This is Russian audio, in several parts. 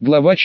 Глава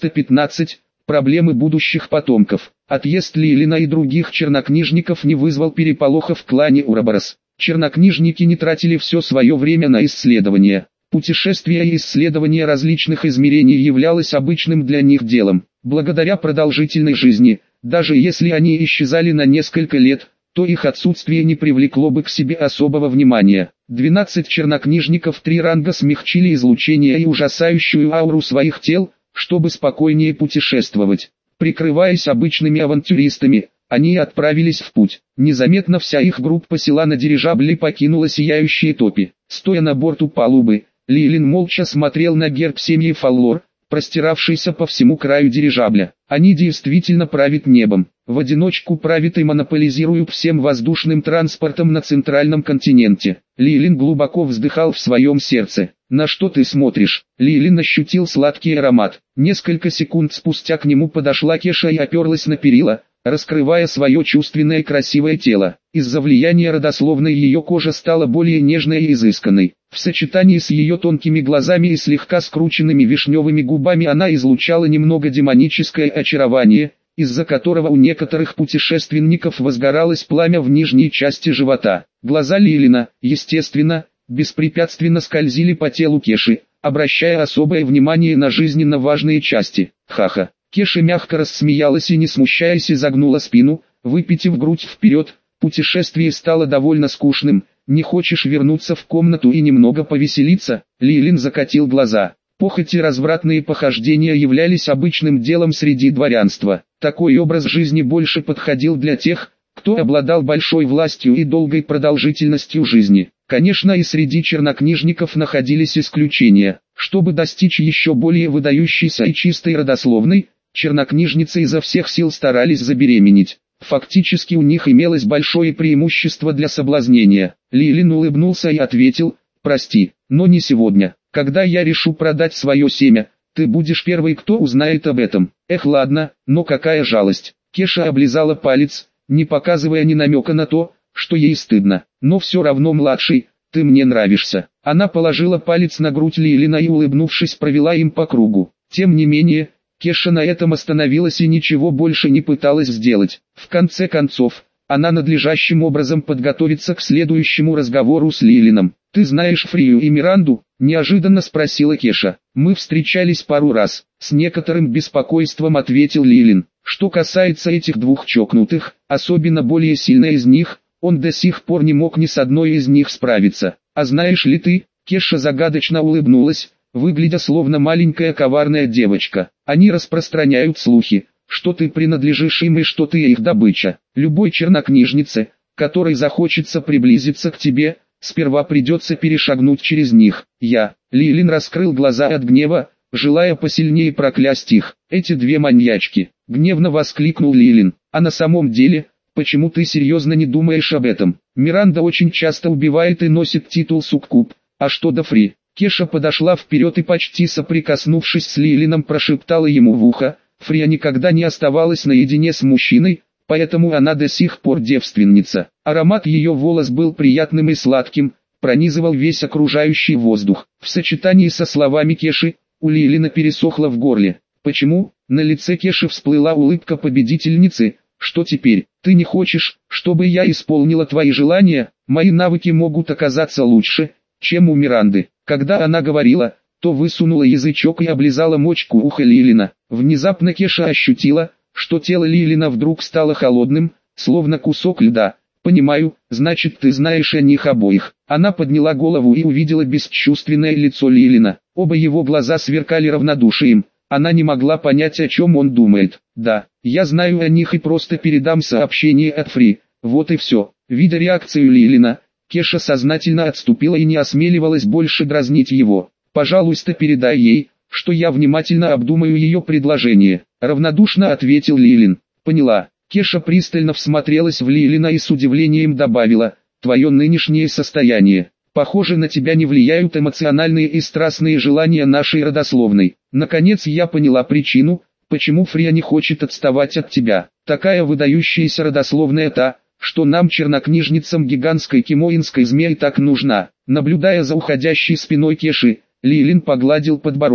415. Проблемы будущих потомков. Отъезд Лилина и других чернокнижников не вызвал переполоха в клане Ураборос. Чернокнижники не тратили все свое время на исследования. Путешествие и исследование различных измерений являлось обычным для них делом. Благодаря продолжительной жизни, даже если они исчезали на несколько лет, то их отсутствие не привлекло бы к себе особого внимания. 12 чернокнижников 3 ранга смягчили излучение и ужасающую ауру своих тел, чтобы спокойнее путешествовать. Прикрываясь обычными авантюристами, они отправились в путь. Незаметно вся их группа села на дирижабле покинула сияющие топи. Стоя на борту палубы, Лилин молча смотрел на герб семьи Фаллор, простиравшийся по всему краю дирижабля. Они действительно правят небом. В одиночку правят и монополизируют всем воздушным транспортом на центральном континенте. Лилин глубоко вздыхал в своем сердце. «На что ты смотришь?» Лилин ощутил сладкий аромат. Несколько секунд спустя к нему подошла Кеша и оперлась на перила, раскрывая свое чувственное красивое тело. Из-за влияния родословной ее кожа стала более нежной и изысканной. В сочетании с ее тонкими глазами и слегка скрученными вишневыми губами она излучала немного демоническое очарование, из-за которого у некоторых путешественников возгоралось пламя в нижней части живота. Глаза Лилина, естественно, беспрепятственно скользили по телу Кеши, обращая особое внимание на жизненно важные части. Ха-ха. Кеша мягко рассмеялась и, не смущаясь, изогнула спину, выпитив грудь вперед. Путешествие стало довольно скучным. «Не хочешь вернуться в комнату и немного повеселиться?» Лилин закатил глаза. Похоть и развратные похождения являлись обычным делом среди дворянства. Такой образ жизни больше подходил для тех, кто обладал большой властью и долгой продолжительностью жизни. Конечно, и среди чернокнижников находились исключения. Чтобы достичь еще более выдающейся и чистой родословной, чернокнижницы изо всех сил старались забеременеть. Фактически у них имелось большое преимущество для соблазнения. Лилин улыбнулся и ответил: «Прости, но не сегодня. Когда я решу продать свое семя, ты будешь первый, кто узнает об этом». «Эх, ладно, но какая жалость». Кеша облизала палец, не показывая ни намека на то, что ей стыдно. «Но все равно, младший, ты мне нравишься». Она положила палец на грудь Лилина и, улыбнувшись, провела им по кругу. Тем не менее, Кеша на этом остановилась и ничего больше не пыталась сделать. В конце концов, она надлежащим образом подготовится к следующему разговору с Лилином. «Ты знаешь Фрию и Миранду?» – неожиданно спросила Кеша. «Мы встречались пару раз», – с некоторым беспокойством ответил Лилин. Что касается этих двух чокнутых, особенно более сильной из них, он до сих пор не мог ни с одной из них справиться. «А знаешь ли ты?» – Кеша загадочно улыбнулась, выглядя словно маленькая коварная девочка. «Они распространяют слухи, что ты принадлежишь им и что ты их добыча. Любой чернокнижнице, которой захочется приблизиться к тебе, сперва придется перешагнуть через них». Лилин раскрыл глаза от гнева, желая посильнее проклясть их. «Эти две маньячки!» — гневно воскликнул Лилин. «А на самом деле, почему ты серьезно не думаешь об этом? Миранда очень часто убивает и носит титул суккуб. А что до Фри?» Кеша подошла вперед и, почти соприкоснувшись с Лилином, прошептала ему в ухо: «Фрия никогда не оставалась наедине с мужчиной, поэтому она до сих пор девственница». Аромат ее волос был приятным и сладким, пронизывал весь окружающий воздух. В сочетании со словами Кеши, у Лилина пересохло в горле. «Почему?» На лице Кеши всплыла улыбка победительницы. «Что теперь? Ты не хочешь, чтобы я исполнила твои желания? Мои навыки могут оказаться лучше, чем у Миранды». Когда она говорила, то высунула язычок и облизала мочку уха Лилина. Внезапно Кеша ощутила, что тело Лилина вдруг стало холодным, словно кусок льда. «Понимаю, значит, ты знаешь о них обоих». Она подняла голову и увидела бесчувственное лицо Лилина. Оба его глаза сверкали равнодушием. Она не могла понять, о чем он думает. «Да, я знаю о них и просто передам сообщение от Фри. Вот и все». Видя реакцию Лилина, Кеша сознательно отступила и не осмеливалась больше дразнить его. «Пожалуйста, передай ей, что я внимательно обдумаю ее предложение», — равнодушно ответил Лилин. «Поняла». Кеша пристально всмотрелась в Лилина и с удивлением добавила: «Твое нынешнее состояние. Похоже, на тебя не влияют эмоциональные и страстные желания нашей родословной. Наконец я поняла причину, почему Фрия не хочет отставать от тебя. Такая выдающаяся родословная та, что нам, чернокнижницам гигантской кимоинской змеи, так нужна». Наблюдая за уходящей спиной Кеши, Лилин погладил подбородок.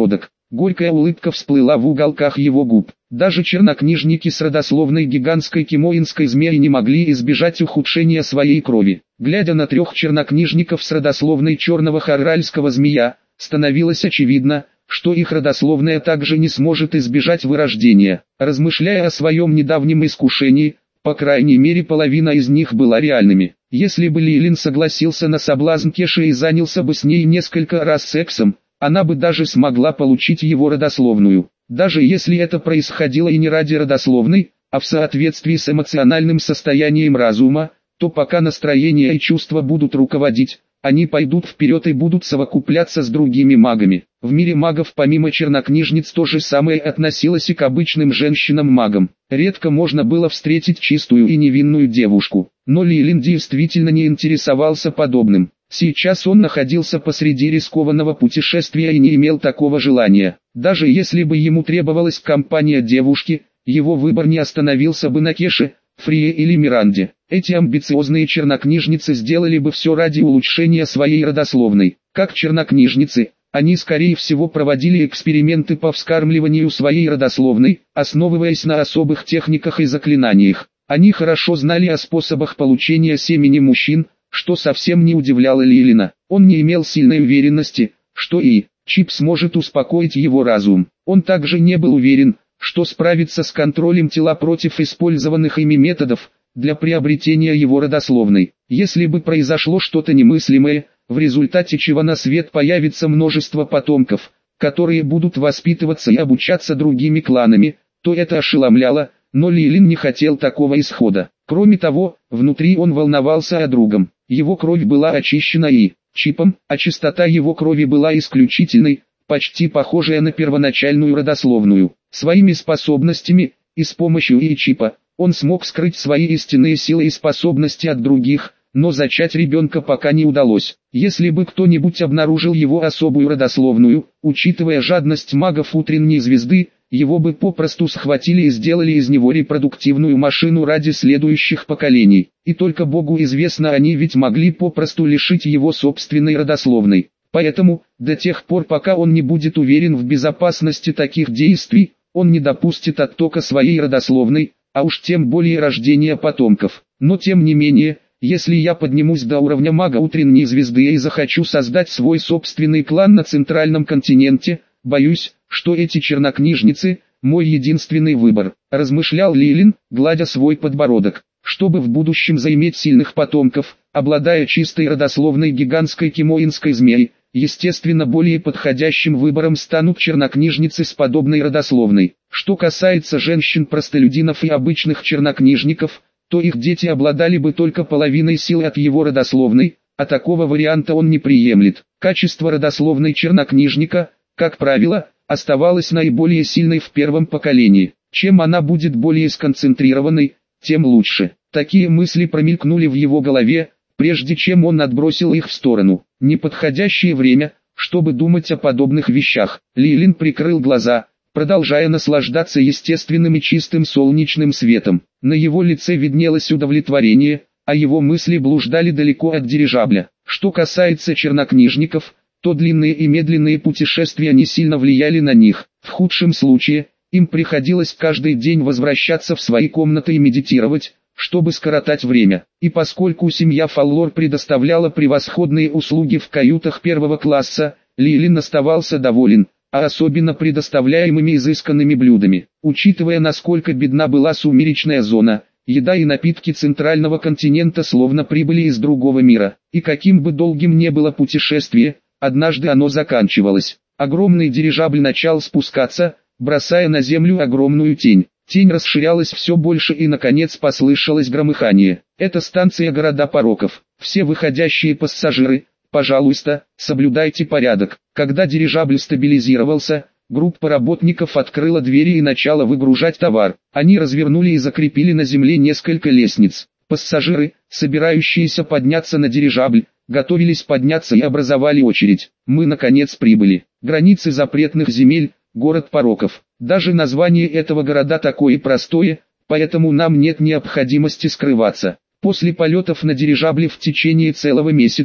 Горькая улыбка всплыла в уголках его губ. Даже чернокнижники с родословной гигантской кимоинской змеи не могли избежать ухудшения своей крови. Глядя на 3 чернокнижников с родословной черного харральского змея, становилось очевидно, что их родословная также не сможет избежать вырождения. Размышляя о своем недавнем искушении, по крайней мере половина из них была реальными. Если бы Лилин согласился на соблазн Кеши и занялся бы с ней несколько раз сексом, она бы даже смогла получить его родословную. Даже если это происходило и не ради родословной, а в соответствии с эмоциональным состоянием разума, то пока настроение и чувства будут руководить, они пойдут вперед и будут совокупляться с другими магами. В мире магов помимо чернокнижниц то же самое относилось и к обычным женщинам-магам. Редко можно было встретить чистую и невинную девушку, но Лилин действительно не интересовался подобным. Сейчас он находился посреди рискованного путешествия и не имел такого желания. Даже если бы ему требовалась компания девушки, его выбор не остановился бы на Кеше, Фрие или Миранде. Эти амбициозные чернокнижницы сделали бы все ради улучшения своей родословной. Как чернокнижницы, они скорее всего проводили эксперименты по вскармливанию своей родословной, основываясь на особых техниках и заклинаниях. Они хорошо знали о способах получения семени мужчин, что совсем не удивляло Лилина. Он не имел сильной уверенности, что и чип сможет успокоить его разум. Он также не был уверен, что справится с контролем тела против использованных ими методов для приобретения его родословной. Если бы произошло что-то немыслимое, в результате чего на свет появится множество потомков, которые будут воспитываться и обучаться другими кланами, то это ошеломляло, но Лилин не хотел такого исхода. Кроме того, внутри он волновался о другом. Его кровь была очищена и чипом, а чистота его крови была исключительной, почти похожая на первоначальную родословную. Своими способностями и с помощью чипа он смог скрыть свои истинные силы и способности от других, но зачать ребенка пока не удалось. Если бы кто-нибудь обнаружил его особую родословную, учитывая жадность магов утренней звезды, его бы попросту схватили и сделали из него репродуктивную машину ради следующих поколений. И только Богу известно, они ведь могли попросту лишить его собственной родословной. Поэтому, до тех пор пока он не будет уверен в безопасности таких действий, он не допустит оттока своей родословной, а уж тем более рождения потомков. Но тем не менее, если я поднимусь до уровня мага утренней звезды и захочу создать свой собственный клан на центральном континенте, боюсь, что эти чернокнижницы – мой единственный выбор, размышлял Лилин, гладя свой подбородок. Чтобы в будущем заиметь сильных потомков, обладая чистой родословной гигантской кимоинской змеи, естественно более подходящим выбором станут чернокнижницы с подобной родословной. Что касается женщин-простолюдинов и обычных чернокнижников, то их дети обладали бы только половиной силы от его родословной, а такого варианта он не приемлет. Качество родословной чернокнижника, как правило, оставалось наиболее сильной в первом поколении. Чем она будет более сконцентрированной, тем лучше. Такие мысли промелькнули в его голове, прежде чем он отбросил их в сторону. Неподходящее время, чтобы думать о подобных вещах. Лилин прикрыл глаза, продолжая наслаждаться естественным и чистым солнечным светом. На его лице виднелось удовлетворение, а его мысли блуждали далеко от дирижабля. Что касается чернокнижников, то длинные и медленные путешествия не сильно влияли на них. В худшем случае, им приходилось каждый день возвращаться в свои комнаты и медитировать, чтобы скоротать время. И поскольку семья Фаллор предоставляла превосходные услуги в каютах первого класса, Лилин оставался доволен, а особенно предоставляемыми изысканными блюдами. Учитывая, насколько бедна была сумеречная зона, еда и напитки центрального континента словно прибыли из другого мира. И каким бы долгим не было путешествие, однажды оно заканчивалось. Огромный дирижабль начал спускаться, бросая на землю огромную тень. Тень расширялась все больше и наконец послышалось громыхание. Это станция города пороков. Все выходящие пассажиры, пожалуйста, соблюдайте порядок. Когда дирижабль стабилизировался, группа работников открыла двери и начала выгружать товар. Они развернули и закрепили на земле несколько лестниц. Пассажиры, собирающиеся подняться на дирижабль, готовились подняться и образовали очередь. Мы наконец прибыли. Границы запретных земель, город пороков. Даже название этого города такое простое, поэтому нам нет необходимости скрываться. После полетов на дирижабле в течение целого месяца,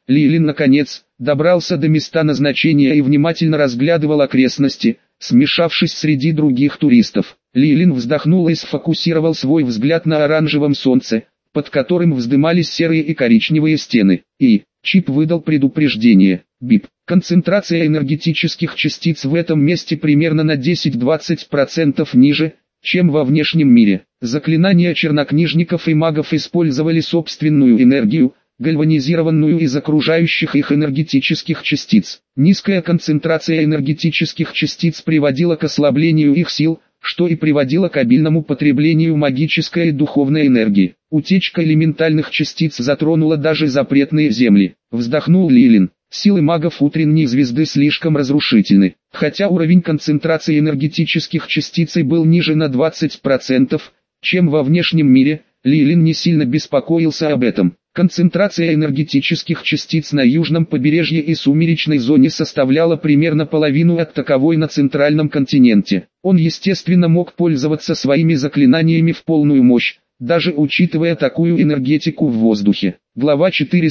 Лилин наконец добрался до места назначения и внимательно разглядывал окрестности, смешавшись среди других туристов. Лилин вздохнул и сфокусировал свой взгляд на оранжевом солнце, под которым вздымались серые и коричневые стены. И чип выдал предупреждение. Бип. Концентрация энергетических частиц в этом месте примерно на 10-20% ниже, чем во внешнем мире. Заклинания чернокнижников и магов использовали собственную энергию, гальванизированную из окружающих их энергетических частиц. Низкая концентрация энергетических частиц приводила к ослаблению их сил, что и приводило к обильному потреблению магической и духовной энергии. Утечка элементальных частиц затронула даже запретные земли. Вздохнул Лилин. Силы магов утренней звезды слишком разрушительны. Хотя уровень концентрации энергетических частиц был ниже на 20%, чем во внешнем мире, Лилин не сильно беспокоился об этом. Концентрация энергетических частиц на южном побережье и сумеречной зоне составляла примерно половину от таковой на центральном континенте. Он естественно мог пользоваться своими заклинаниями в полную мощь, даже учитывая такую энергетику в воздухе. Глава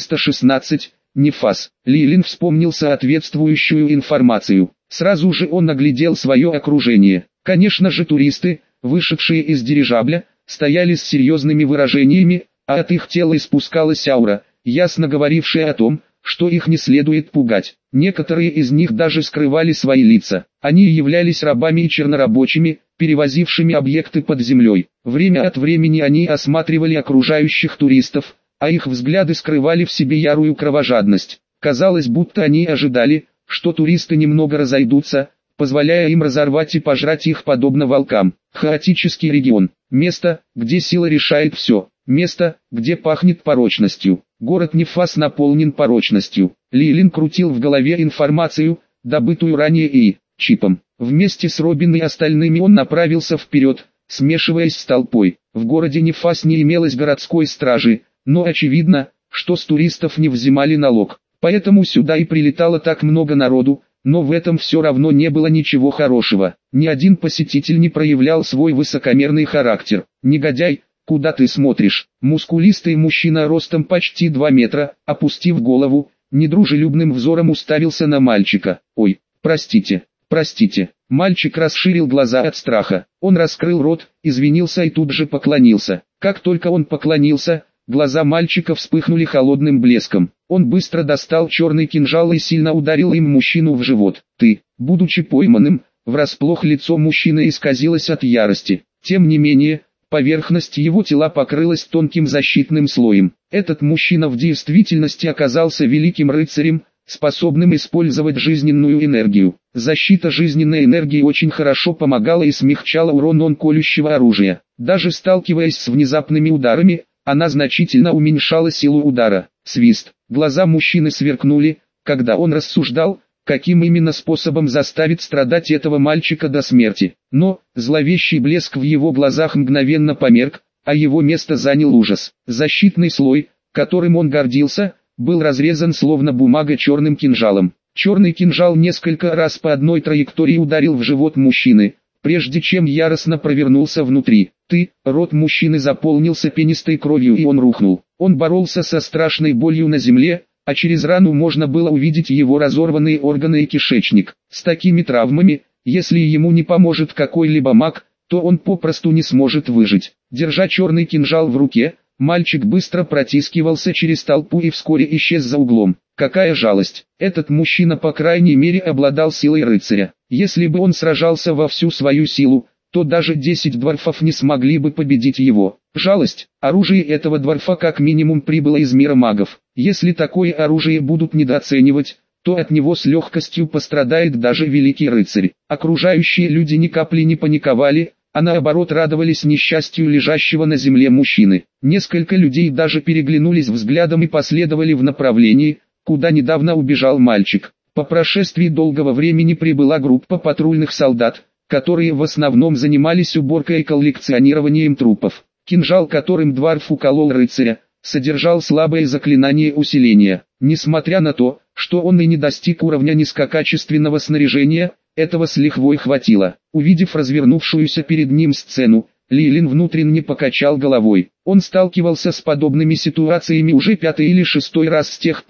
416. Нефас. Лилин вспомнил соответствующую информацию. Сразу же он оглядел свое окружение. Конечно же туристы, вышедшие из дирижабля, стояли с серьезными выражениями, а от их тела испускалась аура, ясно говорившая о том, что их не следует пугать. Некоторые из них даже скрывали свои лица. Они являлись рабами и чернорабочими, перевозившими объекты под землей. Время от времени они осматривали окружающих туристов, а их взгляды скрывали в себе ярую кровожадность. Казалось, будто они ожидали, что туристы немного разойдутся, позволяя им разорвать и пожрать их подобно волкам. Хаотический регион. Место, где сила решает все. Место, где пахнет порочностью. Город Нефас наполнен порочностью. Лилин крутил в голове информацию, добытую ранее и чипом. Вместе с Робин и остальными он направился вперед, смешиваясь с толпой. В городе Нефас не имелось городской стражи, но очевидно, что с туристов не взимали налог. Поэтому сюда и прилетало так много народу, но в этом все равно не было ничего хорошего. Ни один посетитель не проявлял свой высокомерный характер. «Негодяй, куда ты смотришь?» Мускулистый мужчина ростом почти 2 метра, опустив голову, недружелюбным взором уставился на мальчика. «Ой, простите, простите». Мальчик расширил глаза от страха. Он раскрыл рот, извинился и тут же поклонился. Как только он поклонился, глаза мальчика вспыхнули холодным блеском. Он быстро достал черный кинжал и сильно ударил им мужчину в живот. «Ты», будучи пойманным, врасплох лицо мужчины исказилось от ярости. Тем не менее, поверхность его тела покрылась тонким защитным слоем. Этот мужчина в действительности оказался великим рыцарем, способным использовать жизненную энергию. Защита жизненной энергии очень хорошо помогала и смягчала урон колющего оружия. Даже сталкиваясь с внезапными ударами, она значительно уменьшала силу удара. Свист. Глаза мужчины сверкнули, когда он рассуждал, каким именно способом заставить страдать этого мальчика до смерти. Но зловещий блеск в его глазах мгновенно померк, а его место занял ужас. Защитный слой, которым он гордился, был разрезан словно бумага черным кинжалом. Черный кинжал несколько раз по одной траектории ударил в живот мужчины, прежде чем яростно провернулся внутри. Рот мужчины заполнился пенистой кровью и он рухнул. Он боролся со страшной болью на земле, а через рану можно было увидеть его разорванные органы и кишечник. С такими травмами, если ему не поможет какой-либо маг, то он попросту не сможет выжить. Держа черный кинжал в руке, мальчик быстро протискивался через толпу и вскоре исчез за углом. Какая жалость! Этот мужчина по крайней мере обладал силой рыцаря. Если бы он сражался во всю свою силу, то даже 10 дворфов не смогли бы победить его. Жалость, оружие этого дворфа как минимум прибыло из мира магов. Если такое оружие будут недооценивать, то от него с легкостью пострадает даже великий рыцарь. Окружающие люди ни капли не паниковали, а наоборот радовались несчастью лежащего на земле мужчины. Несколько людей даже переглянулись взглядом и последовали в направлении, куда недавно убежал мальчик. По прошествии долгого времени прибыла группа патрульных солдат, которые в основном занимались уборкой и коллекционированием трупов. Кинжал, которым дворф уколол рыцаря, содержал слабое заклинание усиления. Несмотря на то, что он и не достиг уровня низкокачественного снаряжения, этого с лихвой хватило. Увидев развернувшуюся перед ним сцену, Лилин внутренне покачал головой. Он сталкивался с подобными ситуациями уже 5-й или 6-й раз с тех пор,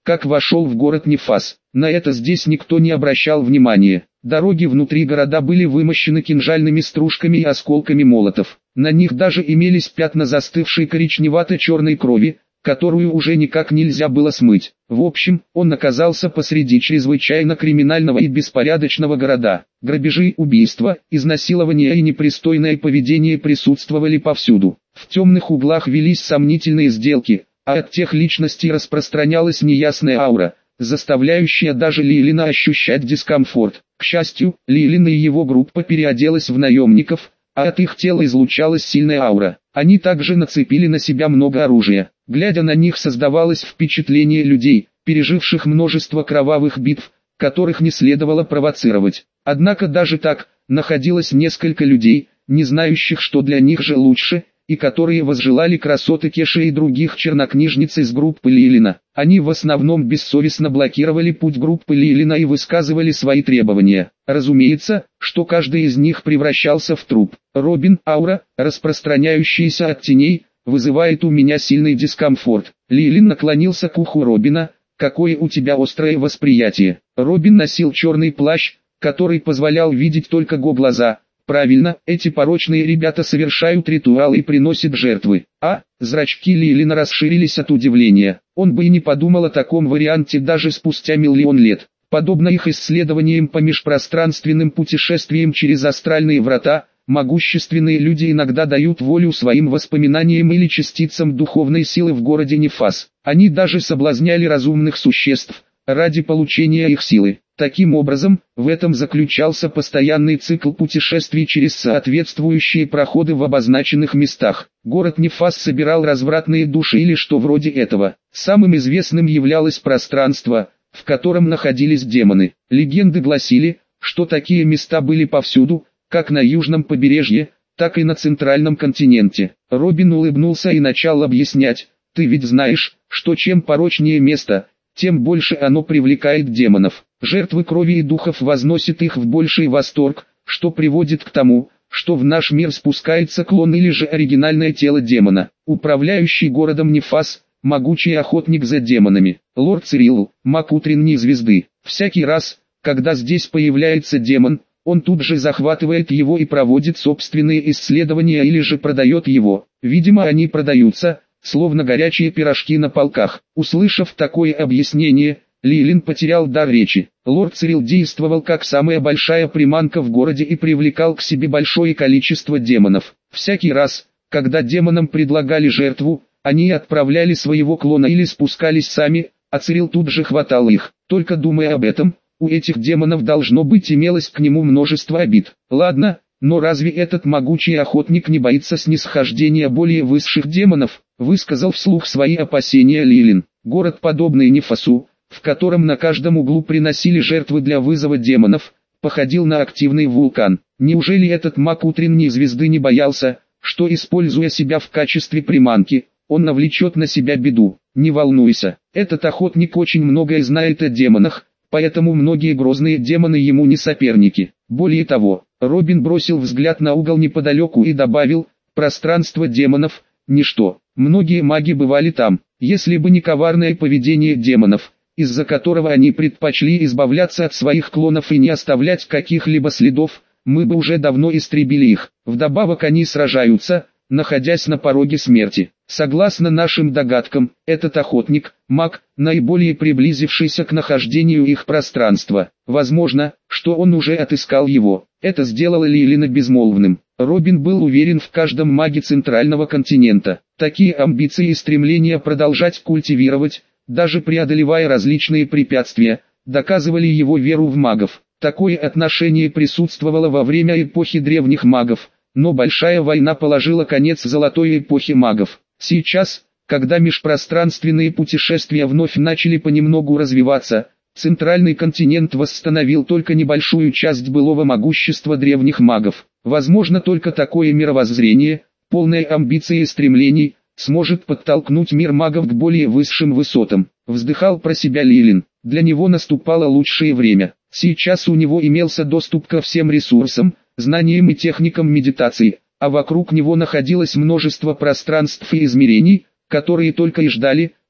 как вошел в город Нефас. На это здесь никто не обращал внимания. Дороги внутри города были вымощены кинжальными стружками и осколками молотов. На них даже имелись пятна застывшей коричневато-черной крови, которую уже никак нельзя было смыть. В общем, он оказался посреди чрезвычайно криминального и беспорядочного города. Грабежи, убийства, изнасилования и непристойное поведение присутствовали повсюду. В темных углах велись сомнительные сделки, а от тех личностей распространялась неясная аура, заставляющая даже Лилина ощущать дискомфорт. К счастью, Лилин и его группа переоделась в наемников, а от их тела излучалась сильная аура. Они также нацепили на себя много оружия. Глядя на них, создавалось впечатление людей, переживших множество кровавых битв, которых не следовало провоцировать. Однако даже так, находилось несколько людей, не знающих, что для них же лучше, и которые возжелали красоты Кеши и других чернокнижниц из группы Лилина. Они в основном бессовестно блокировали путь группы Лилина и высказывали свои требования. Разумеется, что каждый из них превращался в труп. Робин, аура, распространяющаяся от теней, вызывает у меня сильный дискомфорт. Лилин наклонился к уху Робина. Какое у тебя острое восприятие. Робин носил черный плащ, который позволял видеть только глаза. Правильно, эти порочные ребята совершают ритуал и приносят жертвы. Зрачки Лилина расширились от удивления. Он бы и не подумал о таком варианте даже спустя миллион лет. Подобно их исследованиям по межпространственным путешествиям через астральные врата, могущественные люди иногда дают волю своим воспоминаниям или частицам духовной силы в городе Нефас. Они даже соблазняли разумных существ, ради получения их силы. Таким образом, в этом заключался постоянный цикл путешествий через соответствующие проходы в обозначенных местах. Город Нефас собирал развратные души или что вроде этого. Самым известным являлось пространство, в котором находились демоны. Легенды гласили, что такие места были повсюду, как на южном побережье, так и на центральном континенте. Робин улыбнулся и начал объяснять: «Ты ведь знаешь, что чем порочнее место, тем больше оно привлекает демонов. Жертвы крови и духов возносят их в больший восторг, что приводит к тому, что в наш мир спускается клон или же оригинальное тело демона. Управляющий городом Нефас, могучий охотник за демонами, лорд Цирилл, маг утренней звезды. Всякий раз, когда здесь появляется демон, он тут же захватывает его и проводит собственные исследования или же продает его. Видимо, они продаются, словно горячие пирожки на полках». Услышав такое объяснение, Лилин потерял дар речи. Лорд Цирилл действовал как самая большая приманка в городе и привлекал к себе большое количество демонов. Всякий раз, когда демонам предлагали жертву, они отправляли своего клона или спускались сами, а Цирилл тут же хватал их. Только думая об этом, у этих демонов должно быть имелось к нему множество обид. Ладно, но разве этот могучий охотник не боится снисхождения более высших демонов? Высказал вслух свои опасения Лилин. Город, подобный Нефасу, в котором на каждом углу приносили жертвы для вызова демонов, походил на активный вулкан. Неужели этот маг утренней звезды не боялся, что, используя себя в качестве приманки, он навлечет на себя беду? Не волнуйся, этот охотник очень многое знает о демонах, поэтому многие грозные демоны ему не соперники. Более того, Робин бросил взгляд на угол неподалеку и добавил: пространство демонов – ничто. Многие маги бывали там. Если бы не коварное поведение демонов, из-за которого они предпочли избавляться от своих клонов и не оставлять каких-либо следов, мы бы уже давно истребили их. Вдобавок они сражаются, находясь на пороге смерти. Согласно нашим догадкам, этот охотник, маг, наиболее приблизившийся к нахождению их пространства. Возможно, что он уже отыскал его. Это сделало Лилина безмолвным. Робин был уверен в каждом маге центрального континента. Такие амбиции и стремления продолжать культивировать, даже преодолевая различные препятствия, доказывали его веру в магов. Такое отношение присутствовало во время эпохи древних магов, но Большая война положила конец золотой эпохе магов. Сейчас, когда межпространственные путешествия вновь начали понемногу развиваться, центральный континент восстановил только небольшую часть былого могущества древних магов. Возможно, только такое мировоззрение, полное амбиций и стремлений, сможет подтолкнуть мир магов к более высшим высотам. Вздыхал про себя Лилин. Для него наступало лучшее время. Сейчас у него имелся доступ ко всем ресурсам, знаниям и техникам медитации, а вокруг него находилось множество пространств и измерений, которые только и ждали,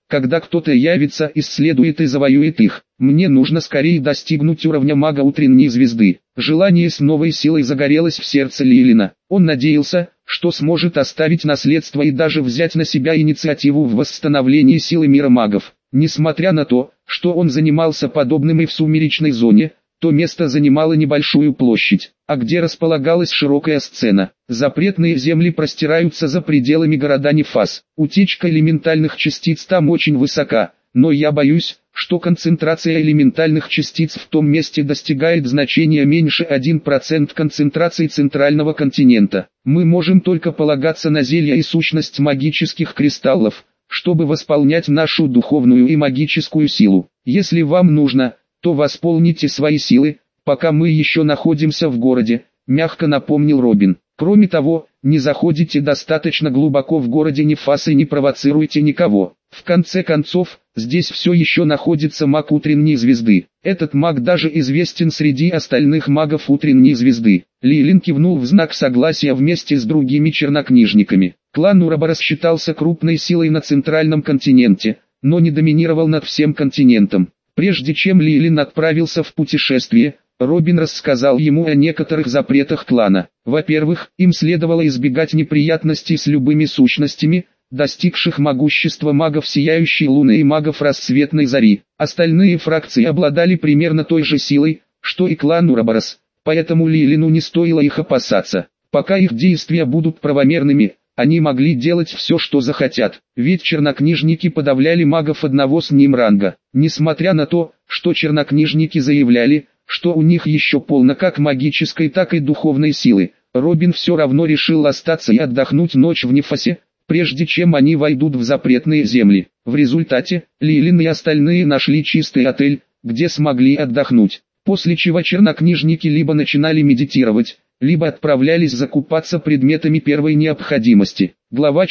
когда кто-то явится, исследует и завоюет их. Мне нужно скорее достигнуть уровня мага утренней звезды. Желание с новой силой загорелось в сердце Лилина. Он надеялся, что сможет оставить наследство и даже взять на себя инициативу в восстановлении силы мира магов. Несмотря на то, что он занимался подобным и в сумеречной зоне, то место занимало небольшую площадь, а где располагалась широкая сцена. Запретные земли простираются за пределами города Нефас. Утечка элементальных частиц там очень высока, но я боюсь, что концентрация элементальных частиц в том месте достигает значения меньше 1% концентрации центрального континента. Мы можем только полагаться на зелья и сущность магических кристаллов, чтобы восполнять нашу духовную и магическую силу. Если вам нужно, то восполните свои силы, пока мы еще находимся в городе, мягко напомнил Робин. Кроме того, не заходите достаточно глубоко в городе Нефас и не провоцируйте никого. В конце концов, здесь все еще находится маг утренней звезды. Этот маг даже известен среди остальных магов утренней звезды. Лилин кивнул в знак согласия вместе с другими чернокнижниками. Клан Ураборос считался крупной силой на центральном континенте, но не доминировал над всем континентом. Прежде чем Лилин отправился в путешествие, Робин рассказал ему о некоторых запретах клана. Во-первых, им следовало избегать неприятностей с любыми сущностями, достигших могущества магов Сияющей Луны и магов Рассветной Зари. Остальные фракции обладали примерно той же силой, что и клан Ураборос, поэтому Лилину не стоило их опасаться. Пока их действия будут правомерными, они могли делать все, что захотят, ведь чернокнижники подавляли магов одного с ним ранга. Несмотря на то, что чернокнижники заявляли, что у них еще полно как магической, так и духовной силы, Робин все равно решил остаться и отдохнуть ночь в Нефасе, прежде чем они войдут в запретные земли. В результате, Лилин и остальные нашли чистый отель, где смогли отдохнуть, после чего чернокнижники либо начинали медитировать, либо отправлялись закупаться предметами первой необходимости. Глава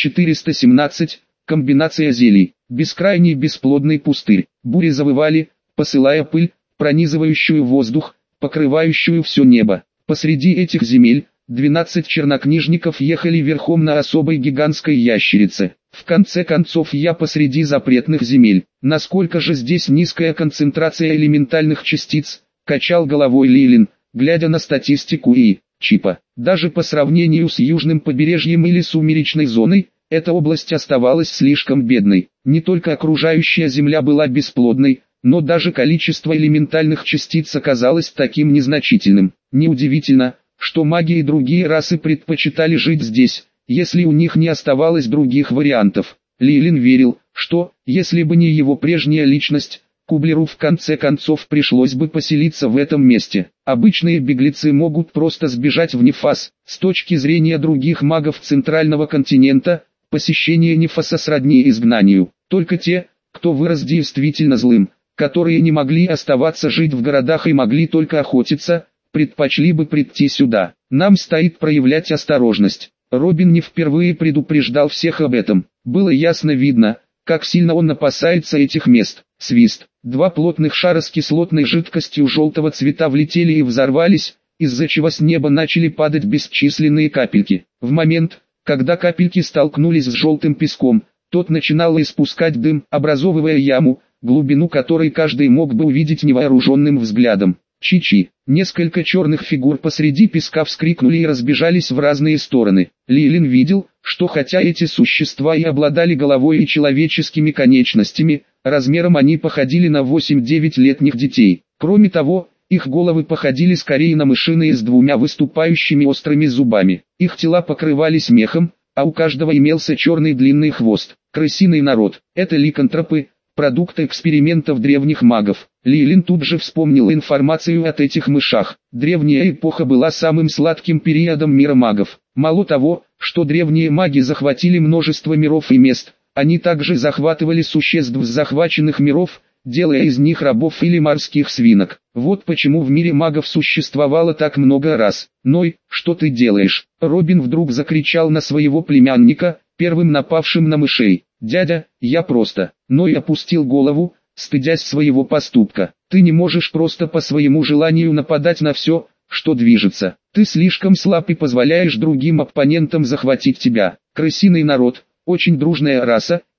417. Комбинация зелий. Бескрайний бесплодный пустырь. Бури завывали, посылая пыль, пронизывающую воздух, покрывающую все небо. Посреди этих земель 12 чернокнижников ехали верхом на особой гигантской ящерице. В конце концов, я посреди запретных земель. Насколько же здесь низкая концентрация элементальных частиц, качал головой Лилин, глядя на статистику и чипа. Даже по сравнению с южным побережьем или сумеречной зоной, эта область оставалась слишком бедной. Не только окружающая земля была бесплодной, но даже количество элементальных частиц оказалось таким незначительным. Неудивительно, что маги и другие расы предпочитали жить здесь, если у них не оставалось других вариантов. Лилин верил, что, если бы не его прежняя личность, Кублеру в конце концов пришлось бы поселиться в этом месте. Обычные беглецы могут просто сбежать в Нефас. С точки зрения других магов центрального континента, посещение Нефаса сродни изгнанию. Только те, кто вырос действительно злым, которые не могли оставаться жить в городах и могли только охотиться, предпочли бы прийти сюда. Нам стоит проявлять осторожность. Робин не впервые предупреждал всех об этом. Было ясно видно, как сильно он опасается этих мест. Свист. 2 плотных шара с кислотной жидкостью желтого цвета влетели и взорвались, из-за чего с неба начали падать бесчисленные капельки. В момент, когда капельки столкнулись с желтым песком, тот начинал испускать дым, образовывая яму, глубину которой каждый мог бы увидеть невооруженным взглядом. Чи-чи. Несколько черных фигур посреди песка вскрикнули и разбежались в разные стороны. Лилин видел, что хотя эти существа и обладали головой и человеческими конечностями, размером они походили на 8-9-летних детей. Кроме того, их головы походили скорее на мышиные с 2 выступающими острыми зубами. Их тела покрывались мехом, а у каждого имелся черный длинный хвост. Крысиный народ. Это ликантропы, продукты экспериментов древних магов. Лилин тут же вспомнил информацию от этих мышах. Древняя эпоха была самым сладким периодом мира магов. Мало того, что древние маги захватили множество миров и мест, они также захватывали существ с захваченных миров, делая из них рабов или морских свинок. Вот почему в мире магов существовало так много рас. «Ной, что ты делаешь?» Робин вдруг закричал на своего племянника, первым напавшим на мышей. «Дядя, я просто...» Ной опустил голову, стыдясь своего поступка. «Ты не можешь просто по своему желанию нападать на все, что движется. Ты слишком слаб и позволяешь другим оппонентам захватить тебя. Крысиный народ, очень дружная раса,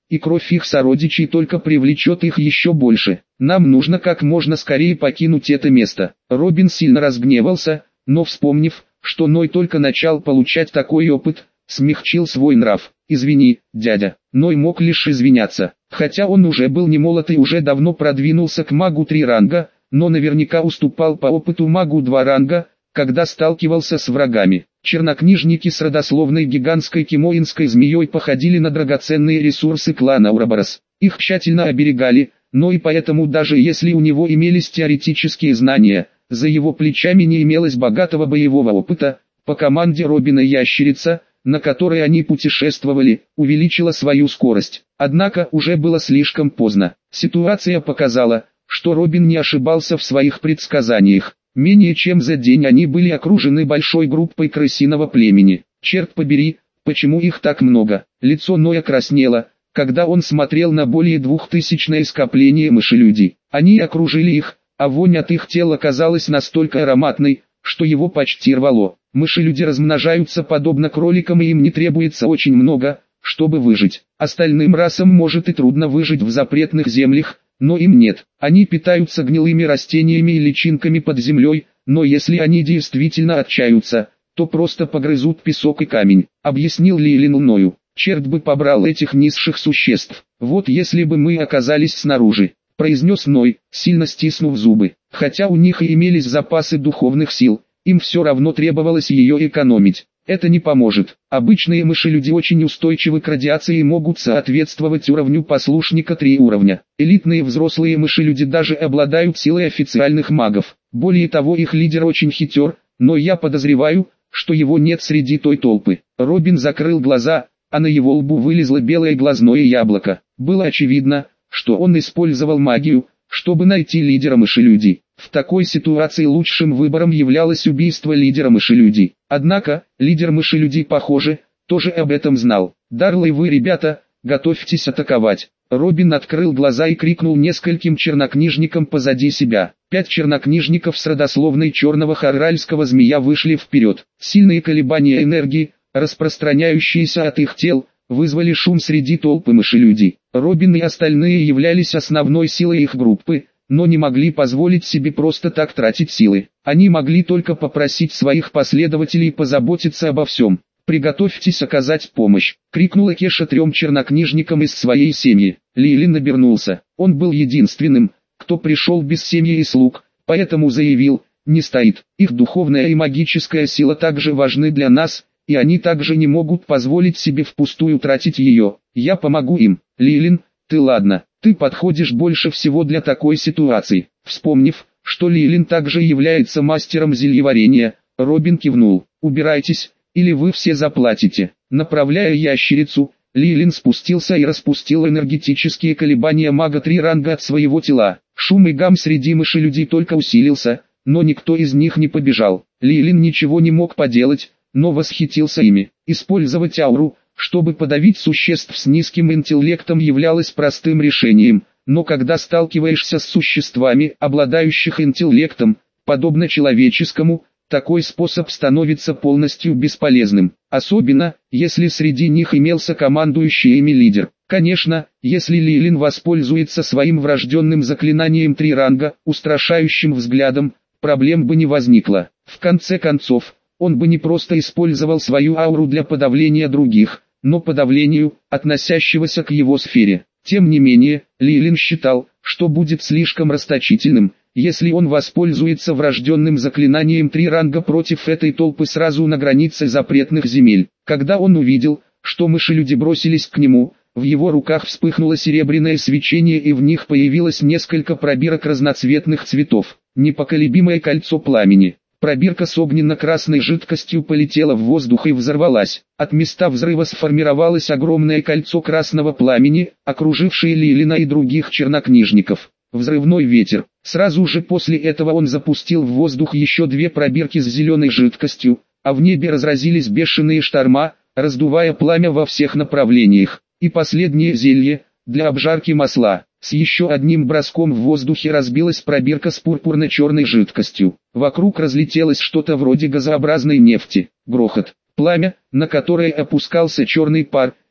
и кровь их сородичей только привлечет их еще больше. Нам нужно как можно скорее покинуть это место. Робин сильно разгневался, но вспомнив, что Ной только начал получать такой опыт, смягчил свой нрав. «Извини, дядя». Ной мог лишь извиняться. Хотя он уже был не молод и уже давно продвинулся к магу 3 ранга, но наверняка уступал по опыту магу 2 ранга, когда сталкивался с врагами. Чернокнижники с родословной гигантской кимоинской змеей походили на драгоценные ресурсы клана Ураборос. Их тщательно оберегали, но и поэтому даже если у него имелись теоретические знания, за его плечами не имелось богатого боевого опыта. По команде Робина ящерица, на которой они путешествовали, увеличила свою скорость. Однако уже было слишком поздно. Ситуация показала, что Робин не ошибался в своих предсказаниях. Менее чем за день они были окружены большой группой крысиного племени. Черт побери, почему их так много? Лицо Ноя краснело, когда он смотрел на более 2000-е скопление мышелюдей. Они окружили их, а вонь от их тела казалась настолько ароматной, что его почти рвало. Мышелюди размножаются подобно кроликам, и им не требуется очень много, чтобы выжить. Остальным расам может и трудно выжить в запретных землях, но им нет. Они питаются гнилыми растениями и личинками под землей, но если они действительно отчаются, то просто погрызут песок и камень, объяснил Лилин Ною. Черт бы побрал этих низших существ. Вот если бы мы оказались снаружи, произнес Ной, сильно стиснув зубы. Хотя у них и имелись запасы духовных сил, им все равно требовалось ее экономить. Это не поможет. Обычные мышелюди очень устойчивы к радиации и могут соответствовать уровню послушника 3 уровня. Элитные взрослые мышелюди даже обладают силой официальных магов. Более того, их лидер очень хитер, но я подозреваю, что его нет среди той толпы. Робин закрыл глаза, а на его лбу вылезло белое глазное яблоко. Было очевидно, что он использовал магию, чтобы найти лидера мышелюдей. В такой ситуации лучшим выбором являлось убийство лидера мышелюдей. Однако, лидер мышелюдей, похоже, тоже об этом знал. «Дарлы, вы, ребята, готовьтесь атаковать». Робин открыл глаза и крикнул нескольким чернокнижникам позади себя. 5 чернокнижников с родословной черного харральского змея вышли вперед. Сильные колебания энергии, распространяющиеся от их тел, вызвали шум среди толпы мышелюдей. Робин и остальные являлись основной силой их группы, но не могли позволить себе просто так тратить силы. Они могли только попросить своих последователей позаботиться обо всем. «Приготовьтесь оказать помощь!» — крикнула Кеша 3 чернокнижникам из своей семьи. Лилин обернулся. Он был единственным, кто пришел без семьи и слуг, поэтому заявил: «Не стоит. Их духовная и магическая сила также важны для нас, и они также не могут позволить себе впустую тратить ее. Я помогу им». «Лилин, ты ладно, ты подходишь больше всего для такой ситуации». Вспомнив, что Лилин также является мастером зельеварения, Робин кивнул. «Убирайтесь, или вы все заплатите». Направляя ящерицу, Лилин спустился и распустил энергетические колебания мага 3 ранга от своего тела. Шум и гам среди мышелюдей только усилился, но никто из них не побежал. Лилин ничего не мог поделать, но восхитился ими. Использовать ауру, чтобы подавить существ с низким интеллектом, являлось простым решением, но когда сталкиваешься с существами, обладающих интеллектом, подобно человеческому, такой способ становится полностью бесполезным, особенно, если среди них имелся командующий ими лидер. Конечно, если Лилин воспользуется своим врожденным заклинанием 3 ранга, устрашающим взглядом, проблем бы не возникло. В конце концов, он бы не просто использовал свою ауру для подавления других, но подавлению, относящегося к его сфере. Тем не менее, Лилин считал, что будет слишком расточительным, если он воспользуется врожденным заклинанием 3 ранга против этой толпы сразу на границе запретных земель. Когда он увидел, что мышелюди бросились к нему, в его руках вспыхнуло серебряное свечение, и в них появилось несколько пробирок разноцветных цветов. Непоколебимое кольцо пламени. Пробирка с огненно-красной жидкостью полетела в воздух и взорвалась. От места взрыва сформировалось огромное кольцо красного пламени, окружившее Лилина и других чернокнижников. Взрывной ветер. Сразу же после этого он запустил в воздух еще 2 пробирки с зеленой жидкостью, а в небе разразились бешеные шторма, раздувая пламя во всех направлениях. И последнее зелье, для обжарки масла. С еще одним броском в воздухе разбилась пробирка с пурпурно-черной жидкостью. Вокруг разлетелось что-то вроде газообразной нефти. Грохот. Пламя, на которое опускался черный пар,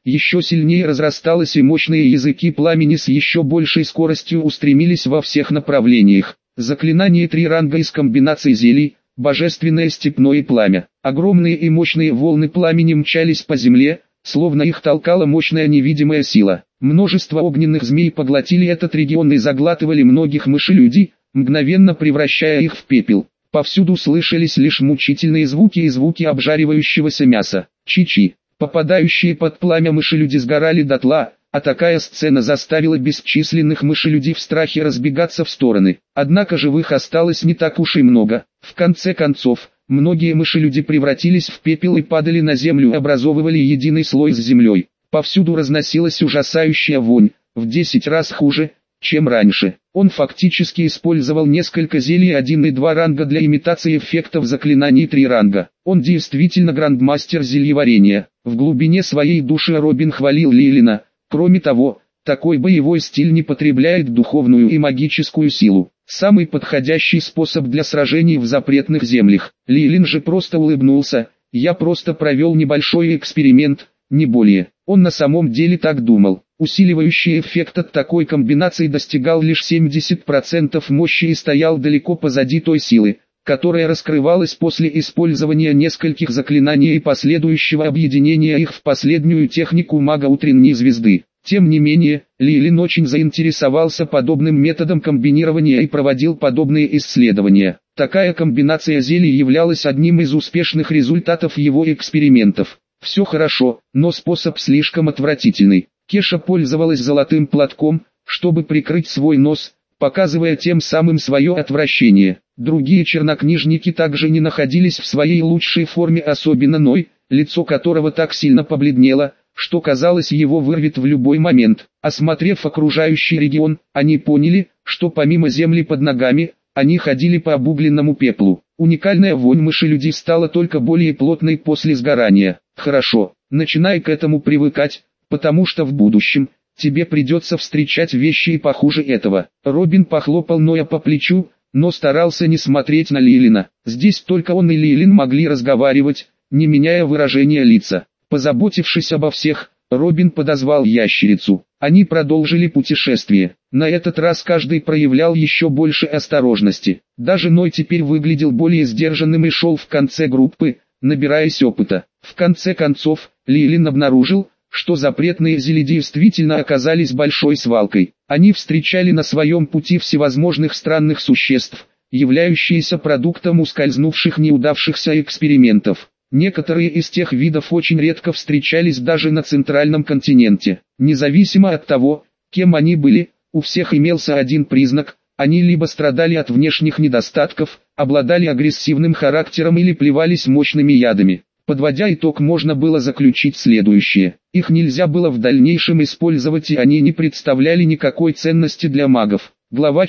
еще сильнее разрасталось, и мощные языки пламени с еще большей скоростью устремились во всех направлениях. Заклинание 3 ранга из комбинации зелий, божественное степное пламя. Огромные и мощные волны пламени мчались по земле, словно их толкала мощная невидимая сила. Множество огненных змей поглотили этот регион и заглатывали многих мышелюдей, мгновенно превращая их в пепел. Повсюду слышались лишь мучительные звуки и звуки обжаривающегося мяса. Чи-чи. Попадающие под пламя мышелюди сгорали дотла, а такая сцена заставила бесчисленных мышелюдей в страхе разбегаться в стороны. Однако живых осталось не так уж и много. В конце концов, многие мышелюди превратились в пепел и падали на землю, образовывали единый слой с землей. Повсюду разносилась ужасающая вонь, в 10 раз хуже, чем раньше. Он фактически использовал несколько зелий 1 и 2 ранга для имитации эффектов заклинаний 3 ранга. Он действительно грандмастер зельеварения. В глубине своей души Робин хвалил Лилина. Кроме того, такой боевой стиль не потребляет духовную и магическую силу. Самый подходящий способ для сражений в запретных землях. Лилин же просто улыбнулся. Я просто провел небольшой эксперимент, не более. Он на самом деле так думал. Усиливающий эффект от такой комбинации достигал лишь 70% мощи и стоял далеко позади той силы, которая раскрывалась после использования нескольких заклинаний и последующего объединения их в последнюю технику мага утренней звезды. Тем не менее, Лилин очень заинтересовался подобным методом комбинирования и проводил подобные исследования. Такая комбинация зелий являлась одним из успешных результатов его экспериментов. Все хорошо, но способ слишком отвратительный. Кеша пользовалась золотым платком, чтобы прикрыть свой нос, показывая тем самым свое отвращение. Другие чернокнижники также не находились в своей лучшей форме, особенно Ной, лицо которого так сильно побледнело, что казалось, его вырвет в любой момент. Осмотрев окружающий регион, они поняли, что помимо земли под ногами, они ходили по обугленному пеплу. Уникальная вонь мышелюдей стала только более плотной после сгорания. Хорошо, начинай к этому привыкать, потому что в будущем тебе придется встречать вещи и похуже этого. Робин похлопал Ноя по плечу, но старался не смотреть на Лилина. Здесь только он и Лилин могли разговаривать, не меняя выражения лица. Позаботившись обо всех, Робин подозвал ящерицу. Они продолжили путешествие. На этот раз каждый проявлял еще больше осторожности. Даже Ной теперь выглядел более сдержанным и шел в конце группы, набираясь опыта. В конце концов, Лилин обнаружил, что запретные зелья действительно оказались большой свалкой. Они встречали на своем пути всевозможных странных существ, являющиеся продуктом ускользнувших неудавшихся экспериментов. Некоторые из тех видов очень редко встречались даже на центральном континенте. Независимо от того, кем они были, у всех имелся один признак: они либо страдали от внешних недостатков, обладали агрессивным характером или плевались мощными ядами. Подводя итог, можно было заключить следующее: их нельзя было в дальнейшем использовать, и они не представляли никакой ценности для магов. Глава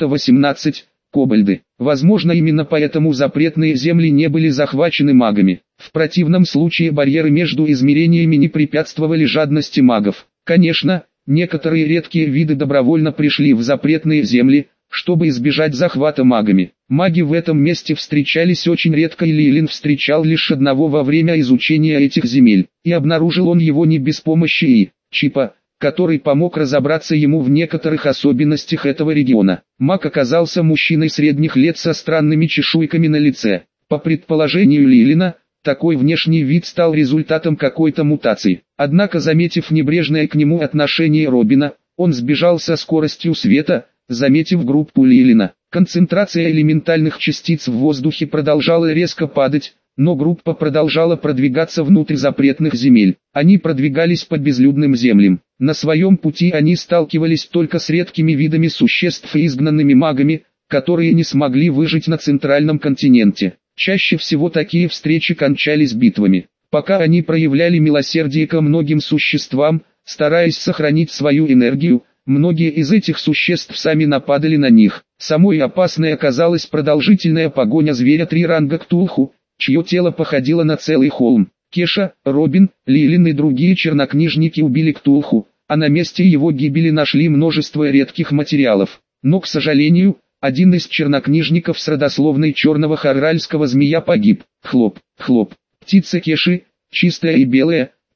418. Кобальды. Возможно, именно поэтому запретные земли не были захвачены магами. В противном случае барьеры между измерениями не препятствовали жадности магов. Конечно, некоторые редкие виды добровольно пришли в запретные земли, чтобы избежать захвата магами. Маги в этом месте встречались очень редко, и Лилин встречал лишь одного во время изучения этих земель, и обнаружил он его не без помощи Чипа, который помог разобраться ему в некоторых особенностях этого региона. Маг оказался мужчиной средних лет со странными чешуйками на лице. По предположению Лилина, такой внешний вид стал результатом какой-то мутации. Однако, заметив небрежное к нему отношение Робина, он сбежал со скоростью света, заметив группу Лилина. Концентрация элементальных частиц в воздухе продолжала резко падать, но группа продолжала продвигаться внутрь запретных земель. Они продвигались по безлюдным землям. На своем пути они сталкивались только с редкими видами существ и изгнанными магами, которые не смогли выжить на центральном континенте. Чаще всего такие встречи кончались битвами. Пока они проявляли милосердие ко многим существам, стараясь сохранить свою энергию, многие из этих существ сами нападали на них. Самой опасной оказалась продолжительная погоня зверя 3 ранга Ктулху, чье тело походило на целый холм. Кеша, Робин, Лилин и другие чернокнижники убили Ктулху, а на месте его гибели нашли множество редких материалов. Но, к сожалению, один из чернокнижников с родословной черного харральского змея погиб. Хлоп, хлоп. Птица Кеши, чистая и белая,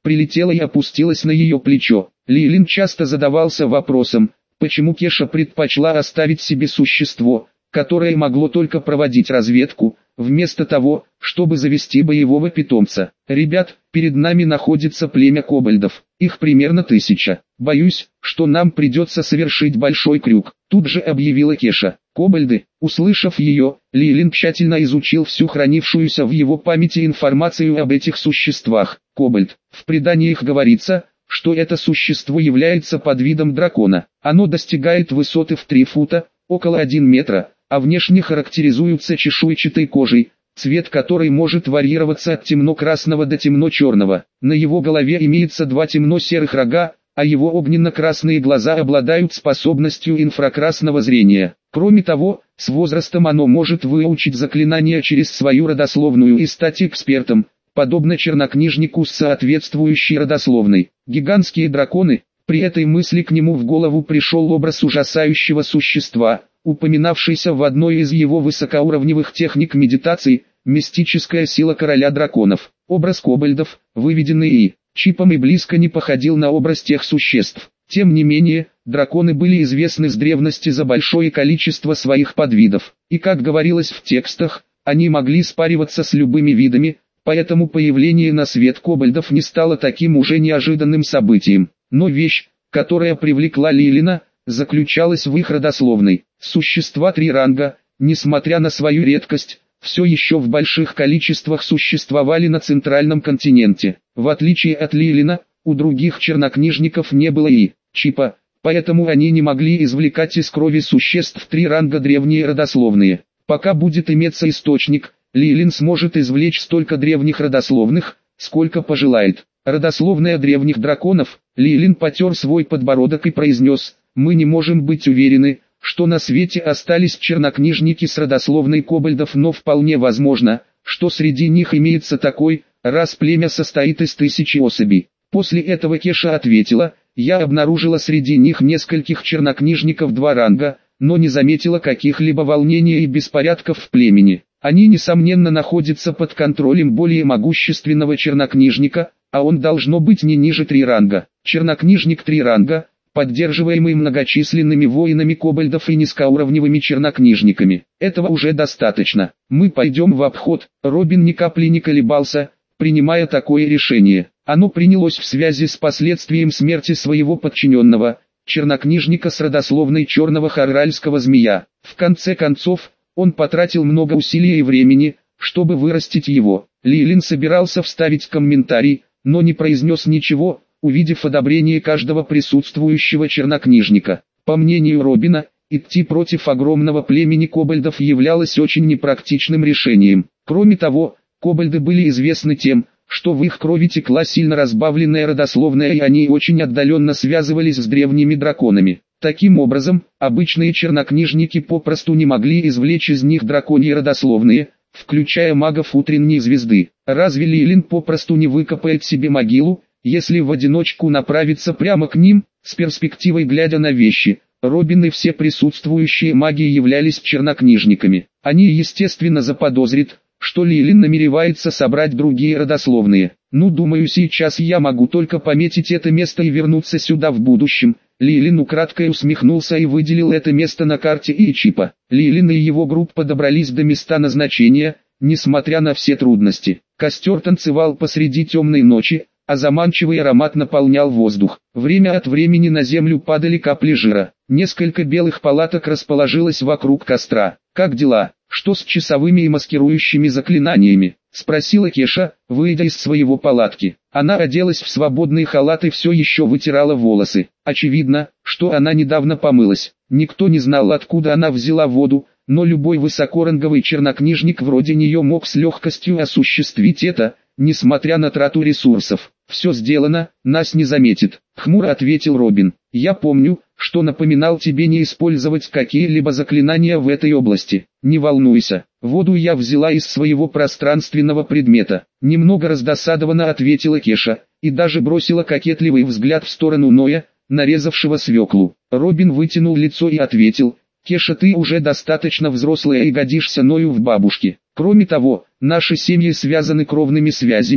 прилетела и опустилась на ее плечо. Лилин часто задавался вопросом, почему Кеша предпочла оставить себе существо, которое могло только проводить разведку, вместо того, чтобы завести боевого питомца. «Ребят, перед нами находится племя кобальдов, их примерно 1000. Боюсь, что нам придется совершить большой крюк», тут же объявила Кеша. Кобальды, услышав ее, Лилин тщательно изучил всю хранившуюся в его памяти информацию об этих существах. Кобальд, в преданиях говорится, что это существо является подвидом дракона. Оно достигает высоты в 3 фута, около 1 метра, а внешне характеризуются чешуйчатой кожей, цвет которой может варьироваться от темно-красного до темно-черного. На его голове имеется 2 темно-серых рога, а его огненно-красные глаза обладают способностью инфракрасного зрения. Кроме того, с возрастом оно может выучить заклинания через свою родословную и стать экспертом, подобно чернокнижнику с соответствующей родословной. Гигантские драконы, при этой мысли к нему в голову пришел образ ужасающего существа, упоминавшийся в одной из его высокоуровневых техник медитации, мистическая сила короля драконов. Образ кобальдов, выведенный и чипом, и близко не походил на образ тех существ. Тем не менее, драконы были известны с древности за большое количество своих подвидов, и как говорилось в текстах, они могли спариваться с любыми видами, поэтому появление на свет кобальдов не стало таким уже неожиданным событием. Но вещь, которая привлекла Лилина, заключалась в их родословной. Существа 3 ранга, несмотря на свою редкость, все еще в больших количествах существовали на центральном континенте. В отличие от Лилина, у других чернокнижников не было и чипа, поэтому они не могли извлекать из крови существ 3 ранга древние родословные. Пока будет иметься источник, Лилин сможет извлечь столько древних родословных, сколько пожелает. Родословная древних драконов, Лилин потер свой подбородок и произнес: «Мы не можем быть уверены, что на свете остались чернокнижники с родословной кобальдов, но вполне возможно, что среди них имеется такой, раз племя состоит из 1000 особей». После этого Кеша ответила: «Я обнаружила среди них нескольких чернокнижников 2 ранга, но не заметила каких-либо волнений и беспорядков в племени. Они несомненно находятся под контролем более могущественного чернокнижника, а он должно быть не ниже 3 ранга. Чернокнижник 3 ранга, поддерживаемый многочисленными воинами кобальдов и низкоуровневыми чернокнижниками. Этого уже достаточно. Мы пойдем в обход». Робин ни капли не колебался, принимая такое решение. Оно принялось в связи с последствием смерти своего подчиненного, чернокнижника с родословной черного харральского змея. В конце концов, он потратил много усилий и времени, чтобы вырастить его. Лилин собирался вставить комментарий, но не произнес ничего, увидев одобрение каждого присутствующего чернокнижника. По мнению Робина, идти против огромного племени кобальдов являлось очень непрактичным решением. Кроме того, кобальды были известны тем, что в их крови текла сильно разбавленная родословная, и они очень отдаленно связывались с древними драконами. Таким образом, обычные чернокнижники попросту не могли извлечь из них драконьи родословные, включая магов утренней звезды. Разве Лилин попросту не выкопает себе могилу, если в одиночку направиться прямо к ним? С перспективой глядя на вещи, Робин и все присутствующие маги являлись чернокнижниками. Они естественно заподозрят, что Лилин намеревается собрать другие родословные. «Ну, думаю, сейчас я могу только пометить это место и вернуться сюда в будущем». Лилин украдкой усмехнулся и выделил это место на карте Ичипа. Лилин и его группа добрались до места назначения, несмотря на все трудности. Костер танцевал посреди темной ночи, а заманчивый аромат наполнял воздух. Время от времени на землю падали капли жира. Несколько белых палаток расположилось вокруг костра. «Как дела? Что с часовыми и маскирующими заклинаниями?» — спросила Кеша, выйдя из своего палатки. Она оделась в свободный халат и все еще вытирала волосы. Очевидно, что она недавно помылась. Никто не знал, откуда она взяла воду, но любой высокоранговый чернокнижник вроде нее мог с легкостью осуществить это, несмотря на трату ресурсов. «Все сделано, нас не заметит», — хмуро ответил Робин. «Я помню, что напоминал тебе не использовать какие-либо заклинания в этой области. Не волнуйся, воду я взяла из своего пространственного предмета». Немного раздосадованно ответила Кеша, и даже бросила кокетливый взгляд в сторону Ноя, нарезавшего свеклу. Робин вытянул лицо и ответил: «Кеша, ты уже достаточно взрослая и годишься Ною в бабушке. Кроме того, наши семьи связаны кровными связями,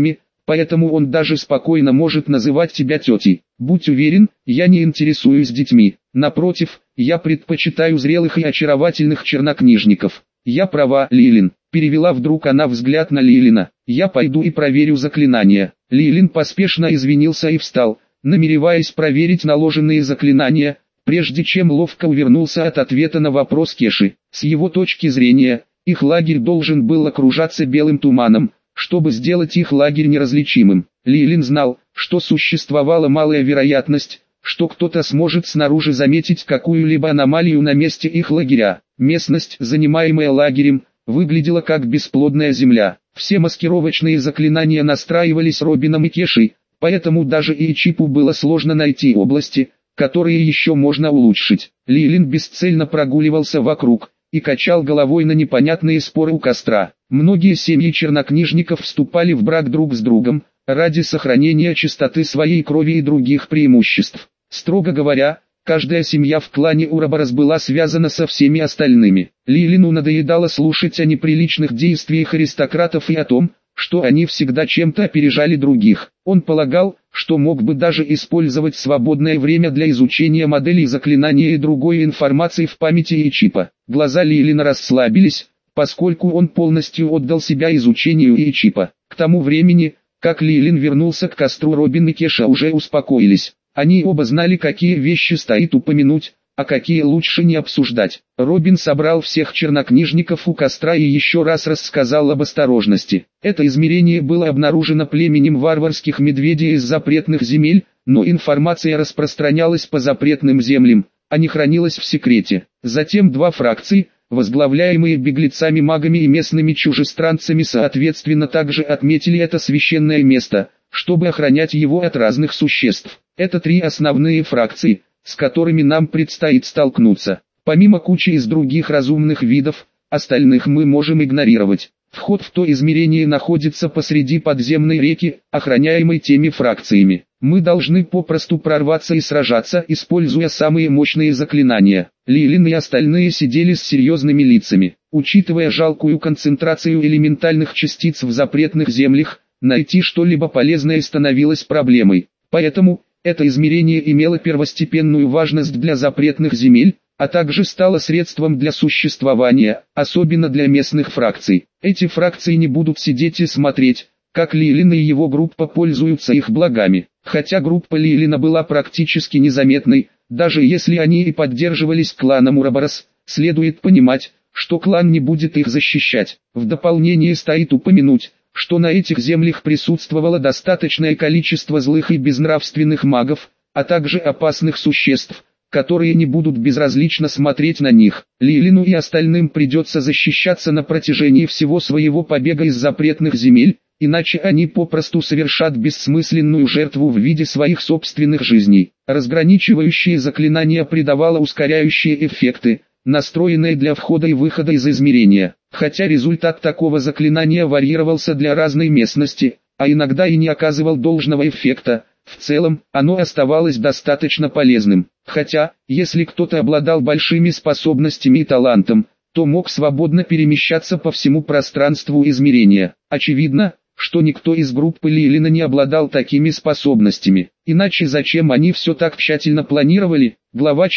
поэтому он даже спокойно может называть тебя тетей. Будь уверен, я не интересуюсь детьми. Напротив, я предпочитаю зрелых и очаровательных чернокнижников. Я права, Лилин. Перевела вдруг она взгляд на Лилина. Я пойду и проверю заклинания. Лилин поспешно извинился и встал, намереваясь проверить наложенные заклинания, прежде чем ловко увернулся от ответа на вопрос Кеши. С его точки зрения, их лагерь должен был окружаться белым туманом, чтобы сделать их лагерь неразличимым. Лилин знал, что существовала малая вероятность, что кто-то сможет снаружи заметить какую-либо аномалию на месте их лагеря. Местность, занимаемая лагерем, выглядела как бесплодная земля. Все маскировочные заклинания настраивались Робином и Кешей, поэтому даже Ичипу было сложно найти области, которые еще можно улучшить. Лилин бесцельно прогуливался вокруг и качал головой на непонятные споры у костра. Многие семьи чернокнижников вступали в брак друг с другом, ради сохранения чистоты своей крови и других преимуществ. Строго говоря, каждая семья в клане Ураборос была связана со всеми остальными. Лилину надоедало слушать о неприличных действиях аристократов и о том, что они всегда чем-то опережали других. Он полагал, что мог бы даже использовать свободное время для изучения моделей заклинания и другой информации в памяти Ичипа. Глаза Лилина расслабились, поскольку он полностью отдал себя изучению Ичипа. К тому времени, как Лилин вернулся к костру, Робин и Кеша уже успокоились. Они оба знали, какие вещи стоит упомянуть, а какие лучше не обсуждать. Робин собрал всех чернокнижников у костра и еще раз рассказал об осторожности. Это измерение было обнаружено племенем варварских медведей из запретных земель, но информация распространялась по запретным землям, а не хранилась в секрете. Затем два фракции, возглавляемые беглецами-магами и местными чужестранцами, соответственно также отметили это священное место, чтобы охранять его от разных существ. Это три основные фракции, с которыми нам предстоит столкнуться. Помимо кучи из других разумных видов, остальных мы можем игнорировать. Вход в то измерение находится посреди подземной реки, охраняемой теми фракциями. Мы должны попросту прорваться и сражаться, используя самые мощные заклинания. Лилин и остальные сидели с серьезными лицами. Учитывая жалкую концентрацию элементальных частиц в запретных землях, найти что-либо полезное становилось проблемой. Поэтому, это измерение имело первостепенную важность для запретных земель, а также стало средством для существования, особенно для местных фракций. Эти фракции не будут сидеть и смотреть, как Лилин и его группа пользуются их благами. Хотя группа Лилина была практически незаметной, даже если они и поддерживались кланом Ураборос, следует понимать, что клан не будет их защищать. В дополнение стоит упомянуть, что на этих землях присутствовало достаточное количество злых и безнравственных магов, а также опасных существ, которые не будут безразлично смотреть на них. Лилину и остальным придется защищаться на протяжении всего своего побега из запретных земель, иначе они попросту совершат бессмысленную жертву в виде своих собственных жизней. Разграничивающее заклинание придавало ускоряющие эффекты, настроенные для входа и выхода из измерения. Хотя результат такого заклинания варьировался для разной местности, а иногда и не оказывал должного эффекта, в целом, оно оставалось достаточно полезным. Хотя, если кто-то обладал большими способностями и талантом, то мог свободно перемещаться по всему пространству измерения. Очевидно, что никто из группы Лилина не обладал такими способностями. Иначе зачем они все так тщательно планировали? Глава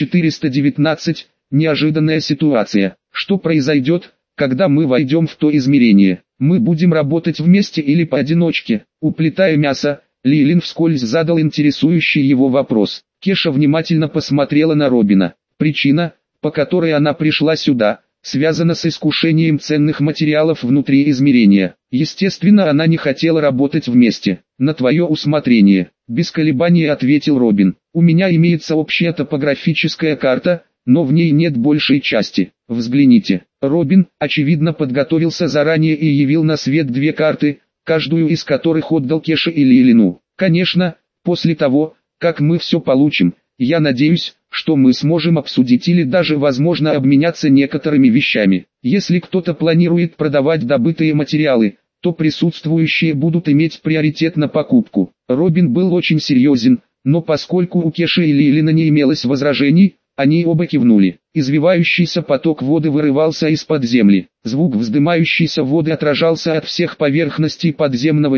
419. Неожиданная ситуация. Что произойдет, когда мы войдем в то измерение? Мы будем работать вместе или поодиночке? Уплетая мясо, Лилин вскользь задал интересующий его вопрос. Кеша внимательно посмотрела на Робина. Причина, по которой она пришла сюда, связана с искушением ценных материалов внутри измерения. Естественно, она не хотела работать вместе. На твое усмотрение. Без колебаний ответил Робин. У меня имеется общая топографическая карта, но в ней нет большей части. Взгляните. Робин, очевидно, подготовился заранее и явил на свет две карты, каждую из которых отдал Кеше и Лилину. Конечно, после того, как мы все получим, я надеюсь, что мы сможем обсудить или даже возможно обменяться некоторыми вещами. Если кто-то планирует продавать добытые материалы, то присутствующие будут иметь приоритет на покупку. Робин был очень серьезен, но поскольку у Кеши и Лилина не имелось возражений, они оба кивнули. Извивающийся поток воды вырывался из-под земли. Звук вздымающейся воды отражался от всех поверхностей подземного мира,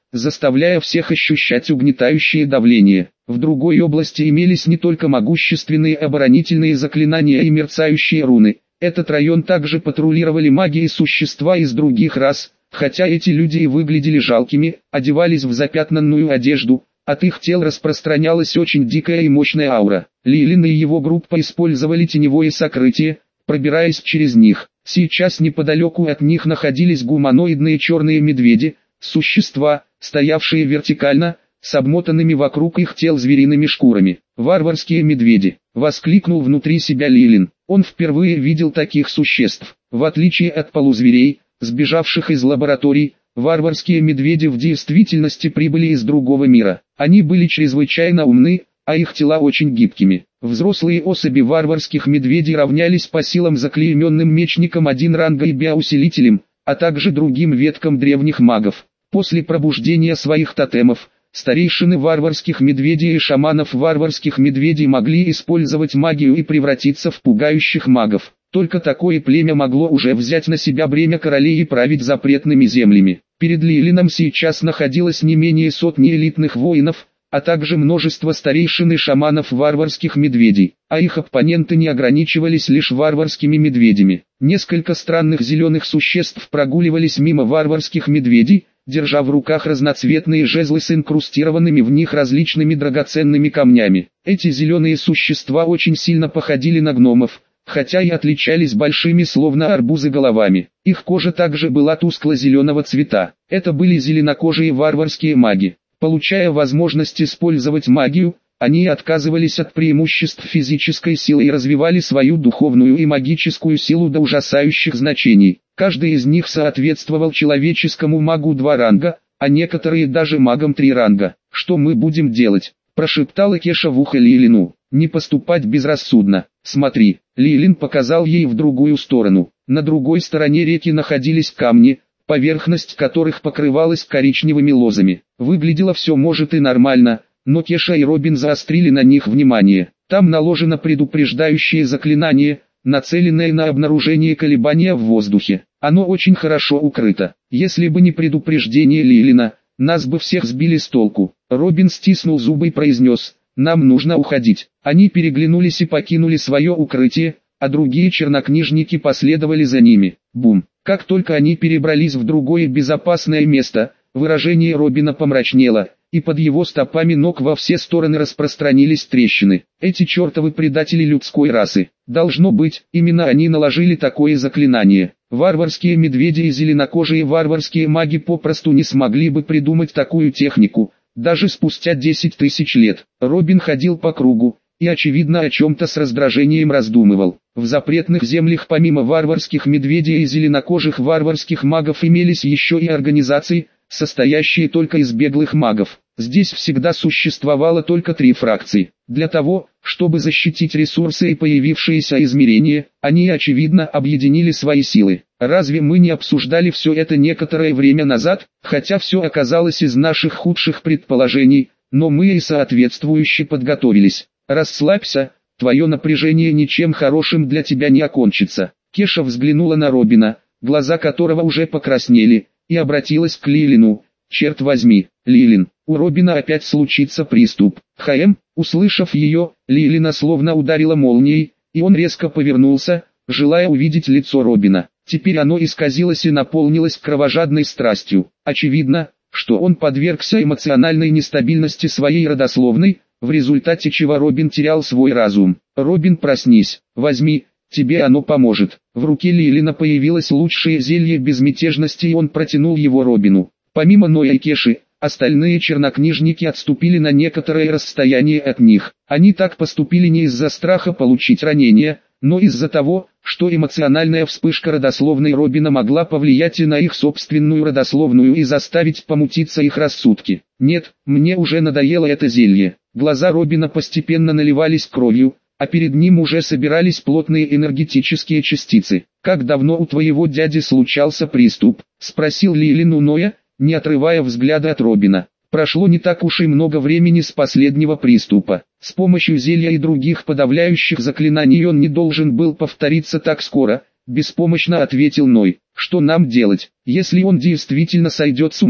заставляя всех ощущать угнетающее давление. В другой области имелись не только могущественные оборонительные заклинания и мерцающие руны. Этот район также патрулировали маги и существа из других рас, хотя эти люди и выглядели жалкими, одевались в запятнанную одежду, от их тел распространялась очень дикая и мощная аура. Лилин и его группа использовали теневое сокрытие, пробираясь через них. Сейчас неподалеку от них находились гуманоидные черные медведи, существа, стоявшие вертикально, с обмотанными вокруг их тел звериными шкурами. «Варварские медведи!» — воскликнул внутри себя Лилин. Он впервые видел таких существ. В отличие от полузверей, сбежавших из лабораторий, варварские медведи в действительности прибыли из другого мира. Они были чрезвычайно умны, а их тела очень гибкими. Взрослые особи варварских медведей равнялись по силам заклейменным мечникам 1 ранга и биоусилителям, а также другим веткам древних магов. После пробуждения своих тотемов, старейшины варварских медведей и шаманов варварских медведей могли использовать магию и превратиться в пугающих магов. Только такое племя могло уже взять на себя бремя королей и править запретными землями. Перед Лилином сейчас находилось не менее сотни элитных воинов, а также множество старейшин и шаманов варварских медведей, а их оппоненты не ограничивались лишь варварскими медведями. Несколько странных зеленых существ прогуливались мимо варварских медведей, держа в руках разноцветные жезлы с инкрустированными в них различными драгоценными камнями. Эти зеленые существа очень сильно походили на гномов, хотя и отличались большими словно арбузы головами. Их кожа также была тускло-зеленого цвета. Это были зеленокожие варварские маги. Получая возможность использовать магию, они отказывались от преимуществ физической силы и развивали свою духовную и магическую силу до ужасающих значений. Каждый из них соответствовал человеческому магу 2 ранга, а некоторые даже магам 3 ранга. «Что мы будем делать?» – прошептала Кеша в ухо Лилину. «Не поступать безрассудно. Смотри». Лилин показал ей в другую сторону. На другой стороне реки находились камни, поверхность которых покрывалась коричневыми лозами. Выглядело все может и нормально, но Кеша и Робин заострили на них внимание. Там наложено предупреждающее заклинание, нацеленное на обнаружение колебания в воздухе. Оно очень хорошо укрыто. Если бы не предупреждение Лилина, нас бы всех сбили с толку. Робин стиснул зубы и произнес: «Нам нужно уходить». Они переглянулись и покинули свое укрытие, а другие чернокнижники последовали за ними. Бум! Как только они перебрались в другое безопасное место, выражение Робина помрачнело, и под его стопами ног во все стороны распространились трещины. Эти чертовы предатели людской расы. Должно быть, именно они наложили такое заклинание. Варварские медведи и зеленокожие варварские маги попросту не смогли бы придумать такую технику, даже спустя 10 тысяч лет. Робин ходил по кругу, и очевидно о чем-то с раздражением раздумывал. В запретных землях помимо варварских медведей и зеленокожих варварских магов имелись еще и организации, состоящие только из беглых магов. Здесь всегда существовало только 3 фракции. Для того, чтобы защитить ресурсы и появившиеся измерения, они очевидно объединили свои силы. Разве мы не обсуждали все это некоторое время назад, хотя все оказалось из наших худших предположений, но мы и соответствующе подготовились. Расслабься, твое напряжение ничем хорошим для тебя не окончится. Кеша взглянула на Робина, глаза которого уже покраснели, и обратилась к Лилину. «Черт возьми, Лилин, у Робина опять случится приступ». Услышав ее, Лилина словно ударила молнией, и он резко повернулся, желая увидеть лицо Робина. Теперь оно исказилось и наполнилось кровожадной страстью. Очевидно, что он подвергся эмоциональной нестабильности своей родословной, в результате чего Робин терял свой разум. «Робин, проснись, возьми, тебе оно поможет». В руке Лилина появилось лучшее зелье безмятежности, и он протянул его Робину. Помимо Ноя и Кеши, остальные чернокнижники отступили на некоторое расстояние от них. Они так поступили не из-за страха получить ранение, но из-за того, что эмоциональная вспышка родословной Робина могла повлиять и на их собственную родословную и заставить помутиться их рассудки. «Нет, мне уже надоело это зелье». Глаза Робина постепенно наливались кровью, а перед ним уже собирались плотные энергетические частицы. «Как давно у твоего дяди случался приступ?» — спросил Лилин у Ноя, не отрывая взгляда от Робина. Прошло не так уж и много времени с последнего приступа. С помощью зелья и других подавляющих заклинаний он не должен был повториться так скоро, беспомощно ответил Ной. «Что нам делать? Если он действительно сойдет с ума,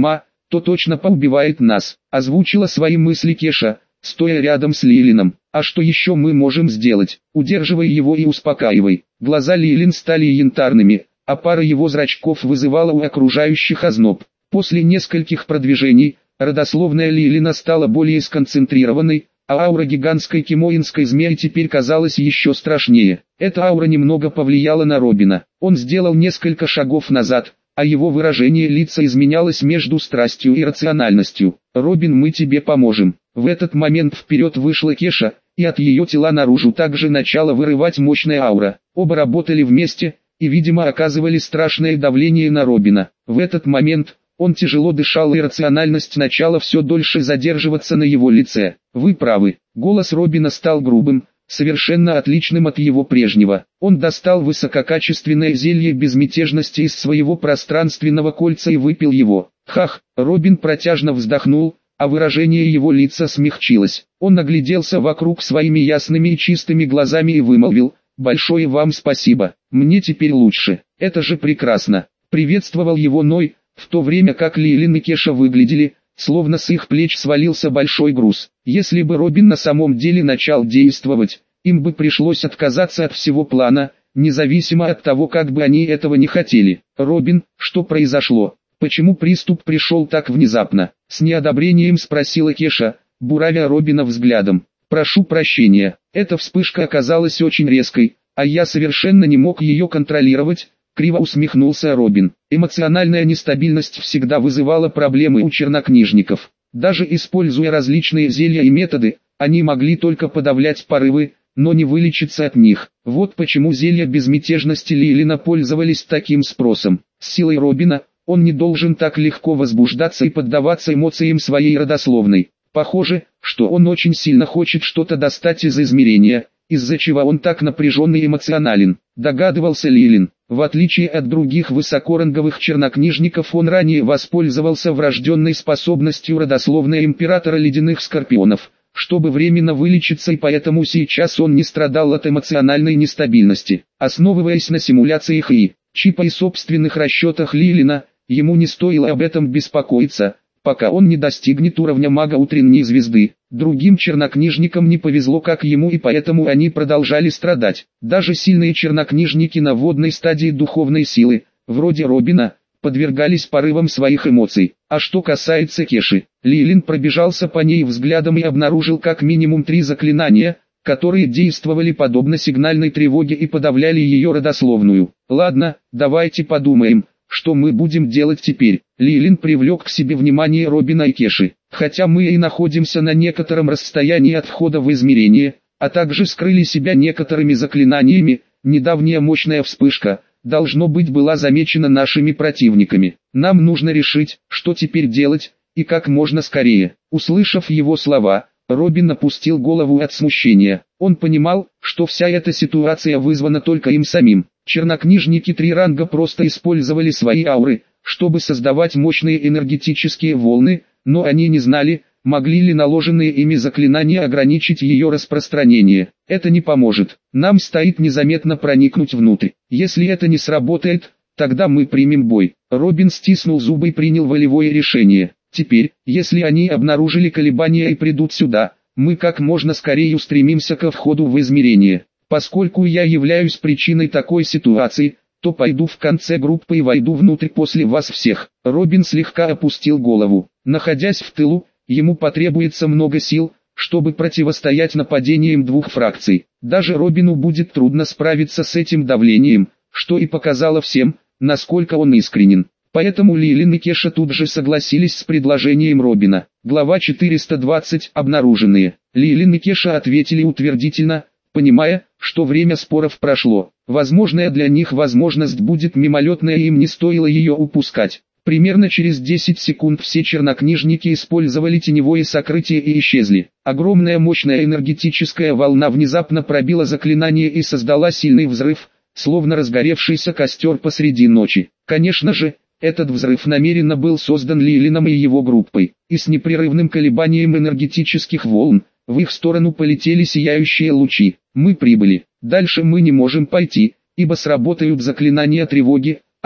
то точно поубивает нас», — озвучила свои мысли Кеша, стоя рядом с Лилином. «А что еще мы можем сделать? Удерживай его и успокаивай». Глаза Лилин стали янтарными, а пара его зрачков вызывала у окружающих озноб. После нескольких продвижений, родословная Лилина стала более сконцентрированной, а аура гигантской кимоинской змеи теперь казалась еще страшнее. Эта аура немного повлияла на Робина. Он сделал несколько шагов назад, а его выражение лица изменялось между страстью и рациональностью. «Робин, мы тебе поможем». В этот момент вперед вышла Кеша, и от ее тела наружу также начала вырывать мощная аура. Оба работали вместе, и видимо оказывали страшное давление на Робина. В этот момент он тяжело дышал, и рациональность начала все дольше задерживаться на его лице. «Вы правы». Голос Робина стал грубым, совершенно отличным от его прежнего. Он достал высококачественное зелье безмятежности из своего пространственного кольца и выпил его. «Хах!» Робин протяжно вздохнул, а выражение его лица смягчилось. Он огляделся вокруг своими ясными и чистыми глазами и вымолвил: «Большое вам спасибо, мне теперь лучше». «Это же прекрасно!» Приветствовал его Ной, в то время как Лилин и Кеша выглядели, словно с их плеч свалился большой груз. Если бы Робин на самом деле начал действовать, им бы пришлось отказаться от всего плана, независимо от того, как бы они этого не хотели. «Робин, что произошло? Почему приступ пришел так внезапно?» С неодобрением спросила Кеша, буравя Робина взглядом. «Прошу прощения, эта вспышка оказалась очень резкой, а я совершенно не мог ее контролировать», — криво усмехнулся Робин. Эмоциональная нестабильность всегда вызывала проблемы у чернокнижников. Даже используя различные зелья и методы, они могли только подавлять порывы, но не вылечиться от них. Вот почему зелья безмятежности Лилина пользовались таким спросом. С силой Робина он не должен так легко возбуждаться и поддаваться эмоциям своей родословной. Похоже, что он очень сильно хочет что-то достать из измерения, из-за чего он так напряжен и эмоционален, догадывался Лилин. В отличие от других высокоранговых чернокнижников, он ранее воспользовался врожденной способностью родословной императора ледяных скорпионов, чтобы временно вылечиться, и поэтому сейчас он не страдал от эмоциональной нестабильности. Основываясь на симуляциях и чипа и собственных расчетах Лилина, ему не стоило об этом беспокоиться, пока он не достигнет уровня мага утренней звезды. Другим чернокнижникам не повезло, как ему, и поэтому они продолжали страдать. Даже сильные чернокнижники на водной стадии духовной силы, вроде Робина, подвергались порывам своих эмоций. А что касается Кеши, Лилин пробежался по ней взглядом и обнаружил как минимум 3 заклинания, которые действовали подобно сигнальной тревоге и подавляли ее родословную. «Ладно, давайте подумаем, что мы будем делать теперь». Лилин привлек к себе внимание Робина и Кеши. «Хотя мы и находимся на некотором расстоянии от входа в измерение, а также скрыли себя некоторыми заклинаниями, недавняя мощная вспышка, должно быть, была замечена нашими противниками. Нам нужно решить, что теперь делать, и как можно скорее». Услышав его слова, Робин опустил голову от смущения. Он понимал, что вся эта ситуация вызвана только им самим. Чернокнижники 3 ранга просто использовали свои ауры, чтобы создавать мощные энергетические волны, но они не знали, могли ли наложенные ими заклинания ограничить ее распространение. «Это не поможет. Нам стоит незаметно проникнуть внутрь. Если это не сработает, тогда мы примем бой». Робин стиснул зубы и принял волевое решение. «Теперь, если они обнаружили колебания и придут сюда, мы как можно скорее устремимся ко входу в измерение. Поскольку я являюсь причиной такой ситуации, то пойду в конце группы и войду внутрь после вас всех». Робин слегка опустил голову. Находясь в тылу, ему потребуется много сил, чтобы противостоять нападениям 2 фракций. Даже Робину будет трудно справиться с этим давлением, что и показало всем, насколько он искренен. Поэтому Лилин и Кеша тут же согласились с предложением Робина. Глава 420. Обнаруженные. Лилин и Кеша ответили утвердительно, понимая, что время споров прошло. Возможная для них возможность будет мимолетная, и им не стоило ее упускать. Примерно через 10 секунд все чернокнижники использовали теневое сокрытие и исчезли. Огромная мощная энергетическая волна внезапно пробила заклинание и создала сильный взрыв, словно разгоревшийся костер посреди ночи. Конечно же, этот взрыв намеренно был создан Лилином и его группой, и с непрерывным колебанием энергетических волн, в их сторону полетели сияющие лучи. «Мы прибыли. Дальше мы не можем пойти, ибо сработают заклинания тревоги»,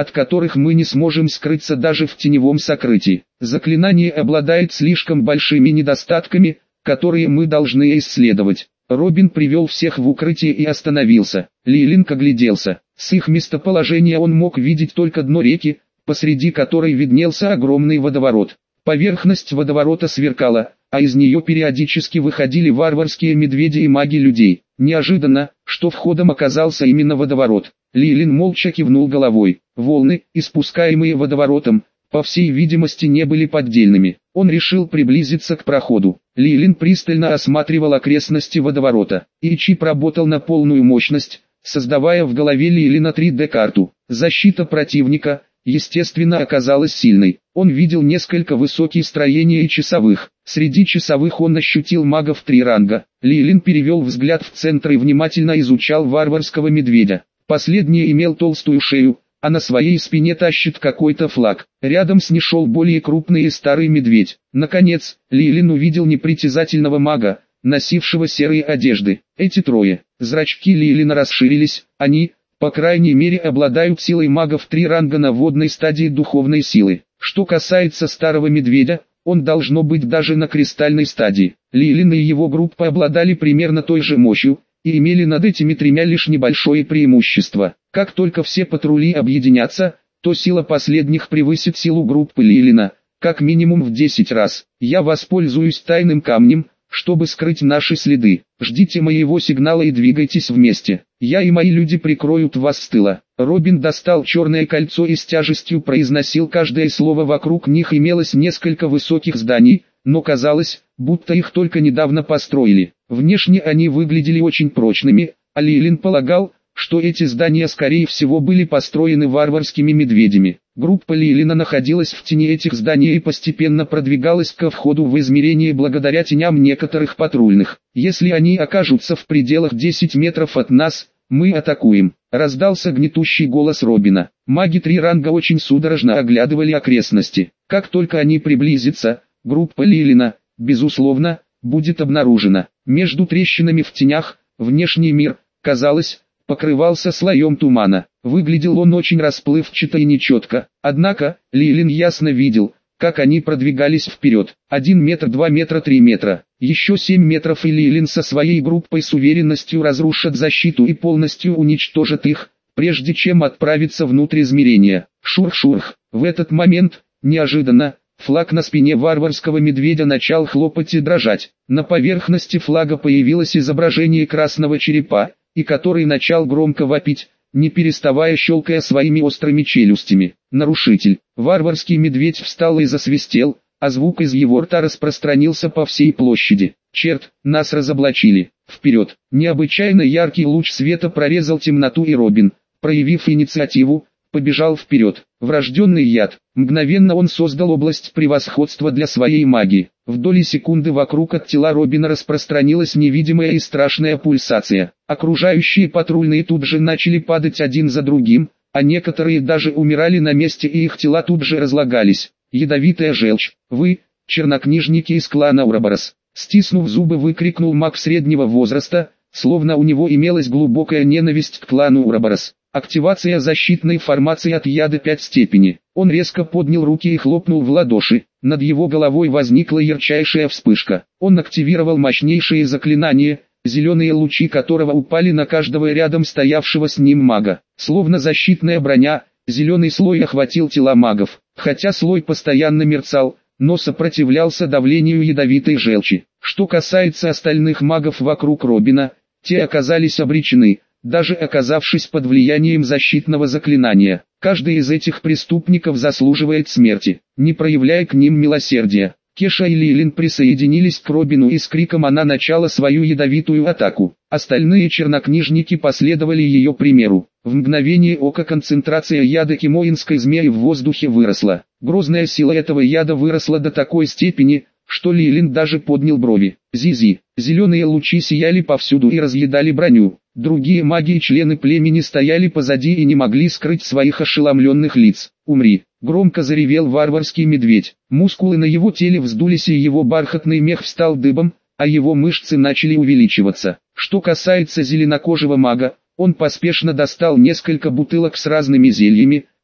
от которых мы не сможем скрыться даже в теневом сокрытии. Заклинание обладает слишком большими недостатками, которые мы должны исследовать. Робин привел всех в укрытие и остановился. Лилинг огляделся. С их местоположения он мог видеть только дно реки, посреди которой виднелся огромный водоворот. Поверхность водоворота сверкала, а из нее периодически выходили варварские медведи и маги людей. Неожиданно, что входом оказался именно водоворот. Лилин молча кивнул головой. Волны, испускаемые водоворотом, по всей видимости не были поддельными. Он решил приблизиться к проходу. Лилин пристально осматривал окрестности водоворота. Ичип работал на полную мощность, создавая в голове Лилина 3D-карту. Защита противника, естественно, оказалась сильной. Он видел несколько высоких строений и часовых. Среди часовых он ощутил магов 3 ранга. Лилин перевел взгляд в центр и внимательно изучал варварского медведя. Последний имел толстую шею, а на своей спине тащит какой-то флаг. Рядом с ним шел более крупный и старый медведь. Наконец, Лилин увидел непритязательного мага, носившего серые одежды. Эти трое. Зрачки Лилина расширились, они, по крайней мере, обладают силой магов 3 ранга на водной стадии духовной силы. Что касается старого медведя, он должно быть даже на кристальной стадии. Лилин и его группа обладали примерно той же мощью, и имели над этими тремя лишь небольшое преимущество. Как только все патрули объединятся, то сила последних превысит силу группы Лилина, как минимум в 10 раз. Я воспользуюсь тайным камнем, чтобы скрыть наши следы. Ждите моего сигнала и двигайтесь вместе. Я и мои люди прикроют вас с тыла. Робин достал черное кольцо и с тяжестью произносил каждое слово. Вокруг них имелось несколько высоких зданий, но казалось, будто их только недавно построили. Внешне они выглядели очень прочными, а Лилин полагал, что эти здания скорее всего были построены варварскими медведями. Группа Лилина находилась в тени этих зданий и постепенно продвигалась ко входу в измерение благодаря теням некоторых патрульных. Если они окажутся в пределах 10 метров от нас, мы атакуем. Раздался гнетущий голос Робина. Маги 3 ранга очень судорожно оглядывали окрестности. Как только они приблизятся, группа Лилина, безусловно, будет обнаружена. Между трещинами в тенях, внешний мир, казалось, покрывался слоем тумана. Выглядел он очень расплывчато и нечетко. Однако, Лилин ясно видел, как они продвигались вперед. 1 метр, 2 метра, 3 метра. Еще 7 метров и Лилин со своей группой с уверенностью разрушат защиту и полностью уничтожат их, прежде чем отправиться внутрь измерения. Шурх-шурх. В этот момент, неожиданно, флаг на спине варварского медведя начал хлопать и дрожать. На поверхности флага появилось изображение красного черепа, и который начал громко вопить, не переставая щелкая своими острыми челюстями. Нарушитель. Варварский медведь встал и засвистел, а звук из его рта распространился по всей площади. Черт, нас разоблачили. Вперед. Необычайно яркий луч света прорезал темноту, и Робин, проявив инициативу, побежал вперед. Врожденный яд. Мгновенно он создал область превосходства для своей магии. В доли секунды вокруг от тела Робина распространилась невидимая и страшная пульсация. Окружающие патрульные тут же начали падать один за другим, а некоторые даже умирали на месте, и их тела тут же разлагались. Ядовитая желчь. Вы, чернокнижники из клана Ураборос. Стиснув зубы, выкрикнул маг среднего возраста, словно у него имелась глубокая ненависть к клану Ураборос. Активация защитной формации от яда 5 степени. Он резко поднял руки и хлопнул в ладоши. Над его головой возникла ярчайшая вспышка. Он активировал мощнейшее заклинание, зеленые лучи которого упали на каждого рядом стоявшего с ним мага. Словно защитная броня, зеленый слой охватил тела магов. Хотя слой постоянно мерцал, но сопротивлялся давлению ядовитой желчи. Что касается остальных магов вокруг Робина, те оказались обречены, даже оказавшись под влиянием защитного заклинания. Каждый из этих преступников заслуживает смерти, не проявляя к ним милосердия. Кеша и Лилин присоединились к Робину, и с криком она начала свою ядовитую атаку. Остальные чернокнижники последовали ее примеру. В мгновение ока концентрация яда кимоинской змеи в воздухе выросла. Грозная сила этого яда выросла до такой степени, что Лилин даже поднял брови. Зизи. Зеленые лучи сияли повсюду и разъедали броню. Другие маги и члены племени стояли позади и не могли скрыть своих ошеломленных лиц. «Умри!» — громко заревел варварский медведь. Мускулы на его теле вздулись, и его бархатный мех встал дыбом, а его мышцы начали увеличиваться. Что касается зеленокожего мага, он поспешно достал несколько бутылок с разными зельями,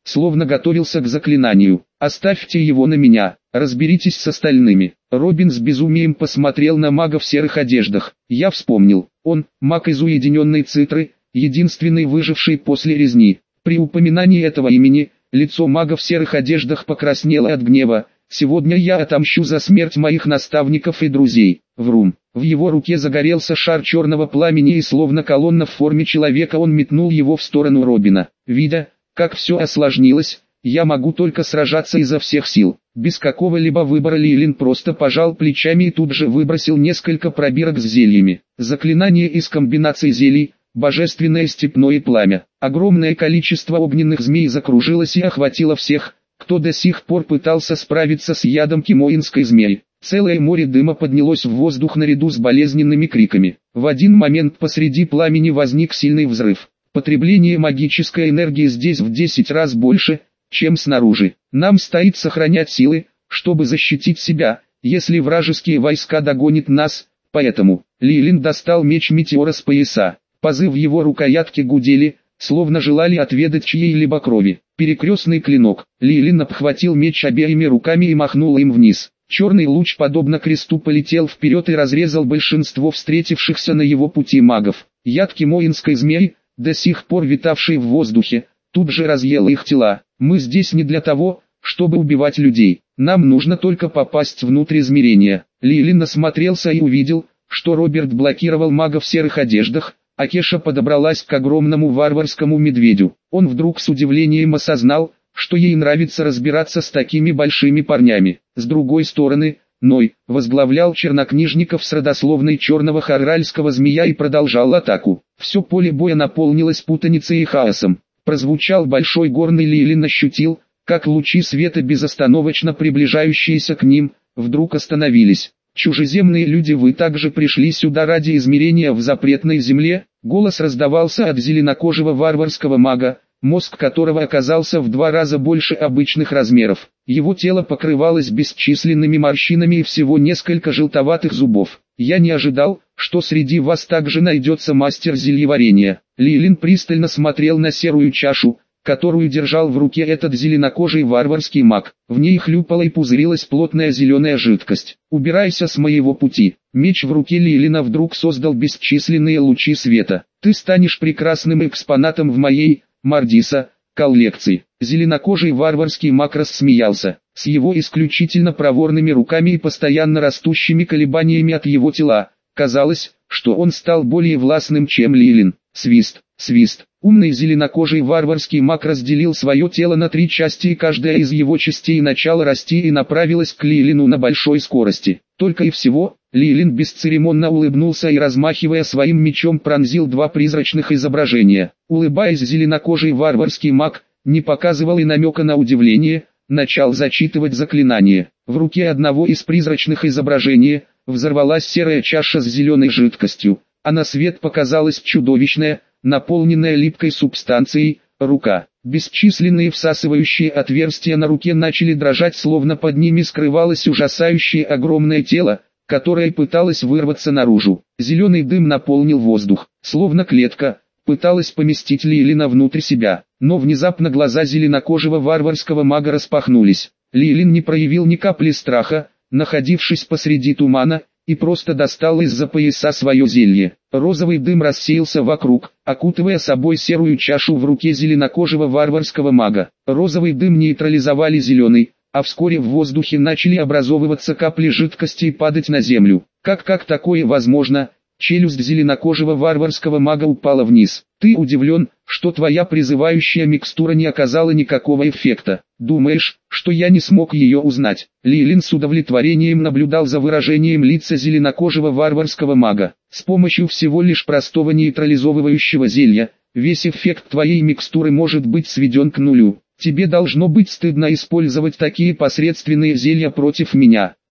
словно готовился к заклинанию. «Оставьте его на меня, разберитесь с остальными». Робин с безумием посмотрел на мага в серых одеждах. Я вспомнил, он, маг из уединенной Цитры, единственный выживший после резни. При упоминании этого имени, лицо мага в серых одеждах покраснело от гнева. «Сегодня я отомщу за смерть моих наставников и друзей». Врум. В его руке загорелся шар черного пламени и словно колонна в форме человека он метнул его в сторону Робина. Видя, как все осложнилось, я могу только сражаться изо всех сил. Без какого-либо выбора Лилин просто пожал плечами и тут же выбросил несколько пробирок с зельями. Заклинание из комбинаций зелий, божественное степное пламя. Огромное количество огненных змей закружилось и охватило всех, кто до сих пор пытался справиться с ядом кимоинской змеи. Целое море дыма поднялось в воздух наряду с болезненными криками. В один момент посреди пламени возник сильный взрыв. Потребление магической энергии здесь в 10 раз больше, чем снаружи. Нам стоит сохранять силы, чтобы защитить себя, если вражеские войска догонят нас, поэтому Лилин достал меч метеора с пояса. Пазы в его рукоятке гудели, словно желали отведать чьей-либо крови. Перекрестный клинок. Лилин обхватил меч обеими руками и махнул им вниз. Черный луч подобно кресту полетел вперед и разрезал большинство встретившихся на его пути магов. Яд кимоинской змеи, до сих пор витавший в воздухе, тут же разъел их тела. Мы здесь не для того, чтобы убивать людей. Нам нужно только попасть внутрь измерения. Лилин осмотрелся и увидел, что Роберт блокировал мага в серых одеждах, а Кеша подобралась к огромному варварскому медведю. Он вдруг с удивлением осознал, что ей нравится разбираться с такими большими парнями. С другой стороны, Ной возглавлял чернокнижников с родословной черного харральского змея и продолжал атаку. Все поле боя наполнилось путаницей и хаосом. Прозвучал большой горный Лилин ощутил, как лучи света безостановочно приближающиеся к ним, вдруг остановились. «Чужеземные люди, вы также пришли сюда ради измерения в запретной земле?» Голос раздавался от зеленокожего варварского мага, мозг которого оказался в 2 раза больше обычных размеров. Его тело покрывалось бесчисленными морщинами и всего несколько желтоватых зубов. «Я не ожидал, что среди вас также найдется мастер зельеварения». Лилин пристально смотрел на серую чашу, которую держал в руке этот зеленокожий варварский маг. В ней хлюпала и пузырилась плотная зеленая жидкость. «Убирайся с моего пути». Меч в руке Лилина вдруг создал бесчисленные лучи света. «Ты станешь прекрасным экспонатом в моей, Мардиса, коллекции». Зеленокожий варварский маг рассмеялся. С его исключительно проворными руками и постоянно растущими колебаниями от его тела, казалось, что он стал более властным, чем Лилин. Свист, свист. Умный зеленокожий варварский маг разделил свое тело на 3 части, и каждая из его частей начала расти и направилась к Лилину на большой скорости. Только и всего, Лилин бесцеремонно улыбнулся и, размахивая своим мечом, пронзил 2 призрачных изображения. Улыбаясь, зеленокожий варварский маг не показывал и намека на удивление, начал зачитывать заклинание. В руке одного из призрачных изображений взорвалась серая чаша с зеленой жидкостью, а на свет показалась чудовищная, наполненная липкой субстанцией, рука. Бесчисленные всасывающие отверстия на руке начали дрожать, словно под ними скрывалось ужасающее огромное тело, которое пыталось вырваться наружу. Зеленый дым наполнил воздух, словно клетка, пыталась поместить Лилина внутрь себя. Но внезапно глаза зеленокожего варварского мага распахнулись. Лилин не проявил ни капли страха, находившись посреди тумана, и просто достал из-за пояса свое зелье. Розовый дым рассеялся вокруг, окутывая собой серую чашу в руке зеленокожего варварского мага. Розовый дым нейтрализовали зеленый, а вскоре в воздухе начали образовываться капли жидкости и падать на землю. Как такое возможно? Челюсть зеленокожего варварского мага упала вниз. «Ты удивлен, что твоя призывающая микстура не оказала никакого эффекта? Думаешь, что я не смог ее узнать?» Лилин с удовлетворением наблюдал за выражением лица зеленокожего варварского мага. «С помощью всего лишь простого нейтрализовывающего зелья, весь эффект твоей микстуры может быть сведен к нулю. Тебе должно быть стыдно использовать такие посредственные зелья против меня».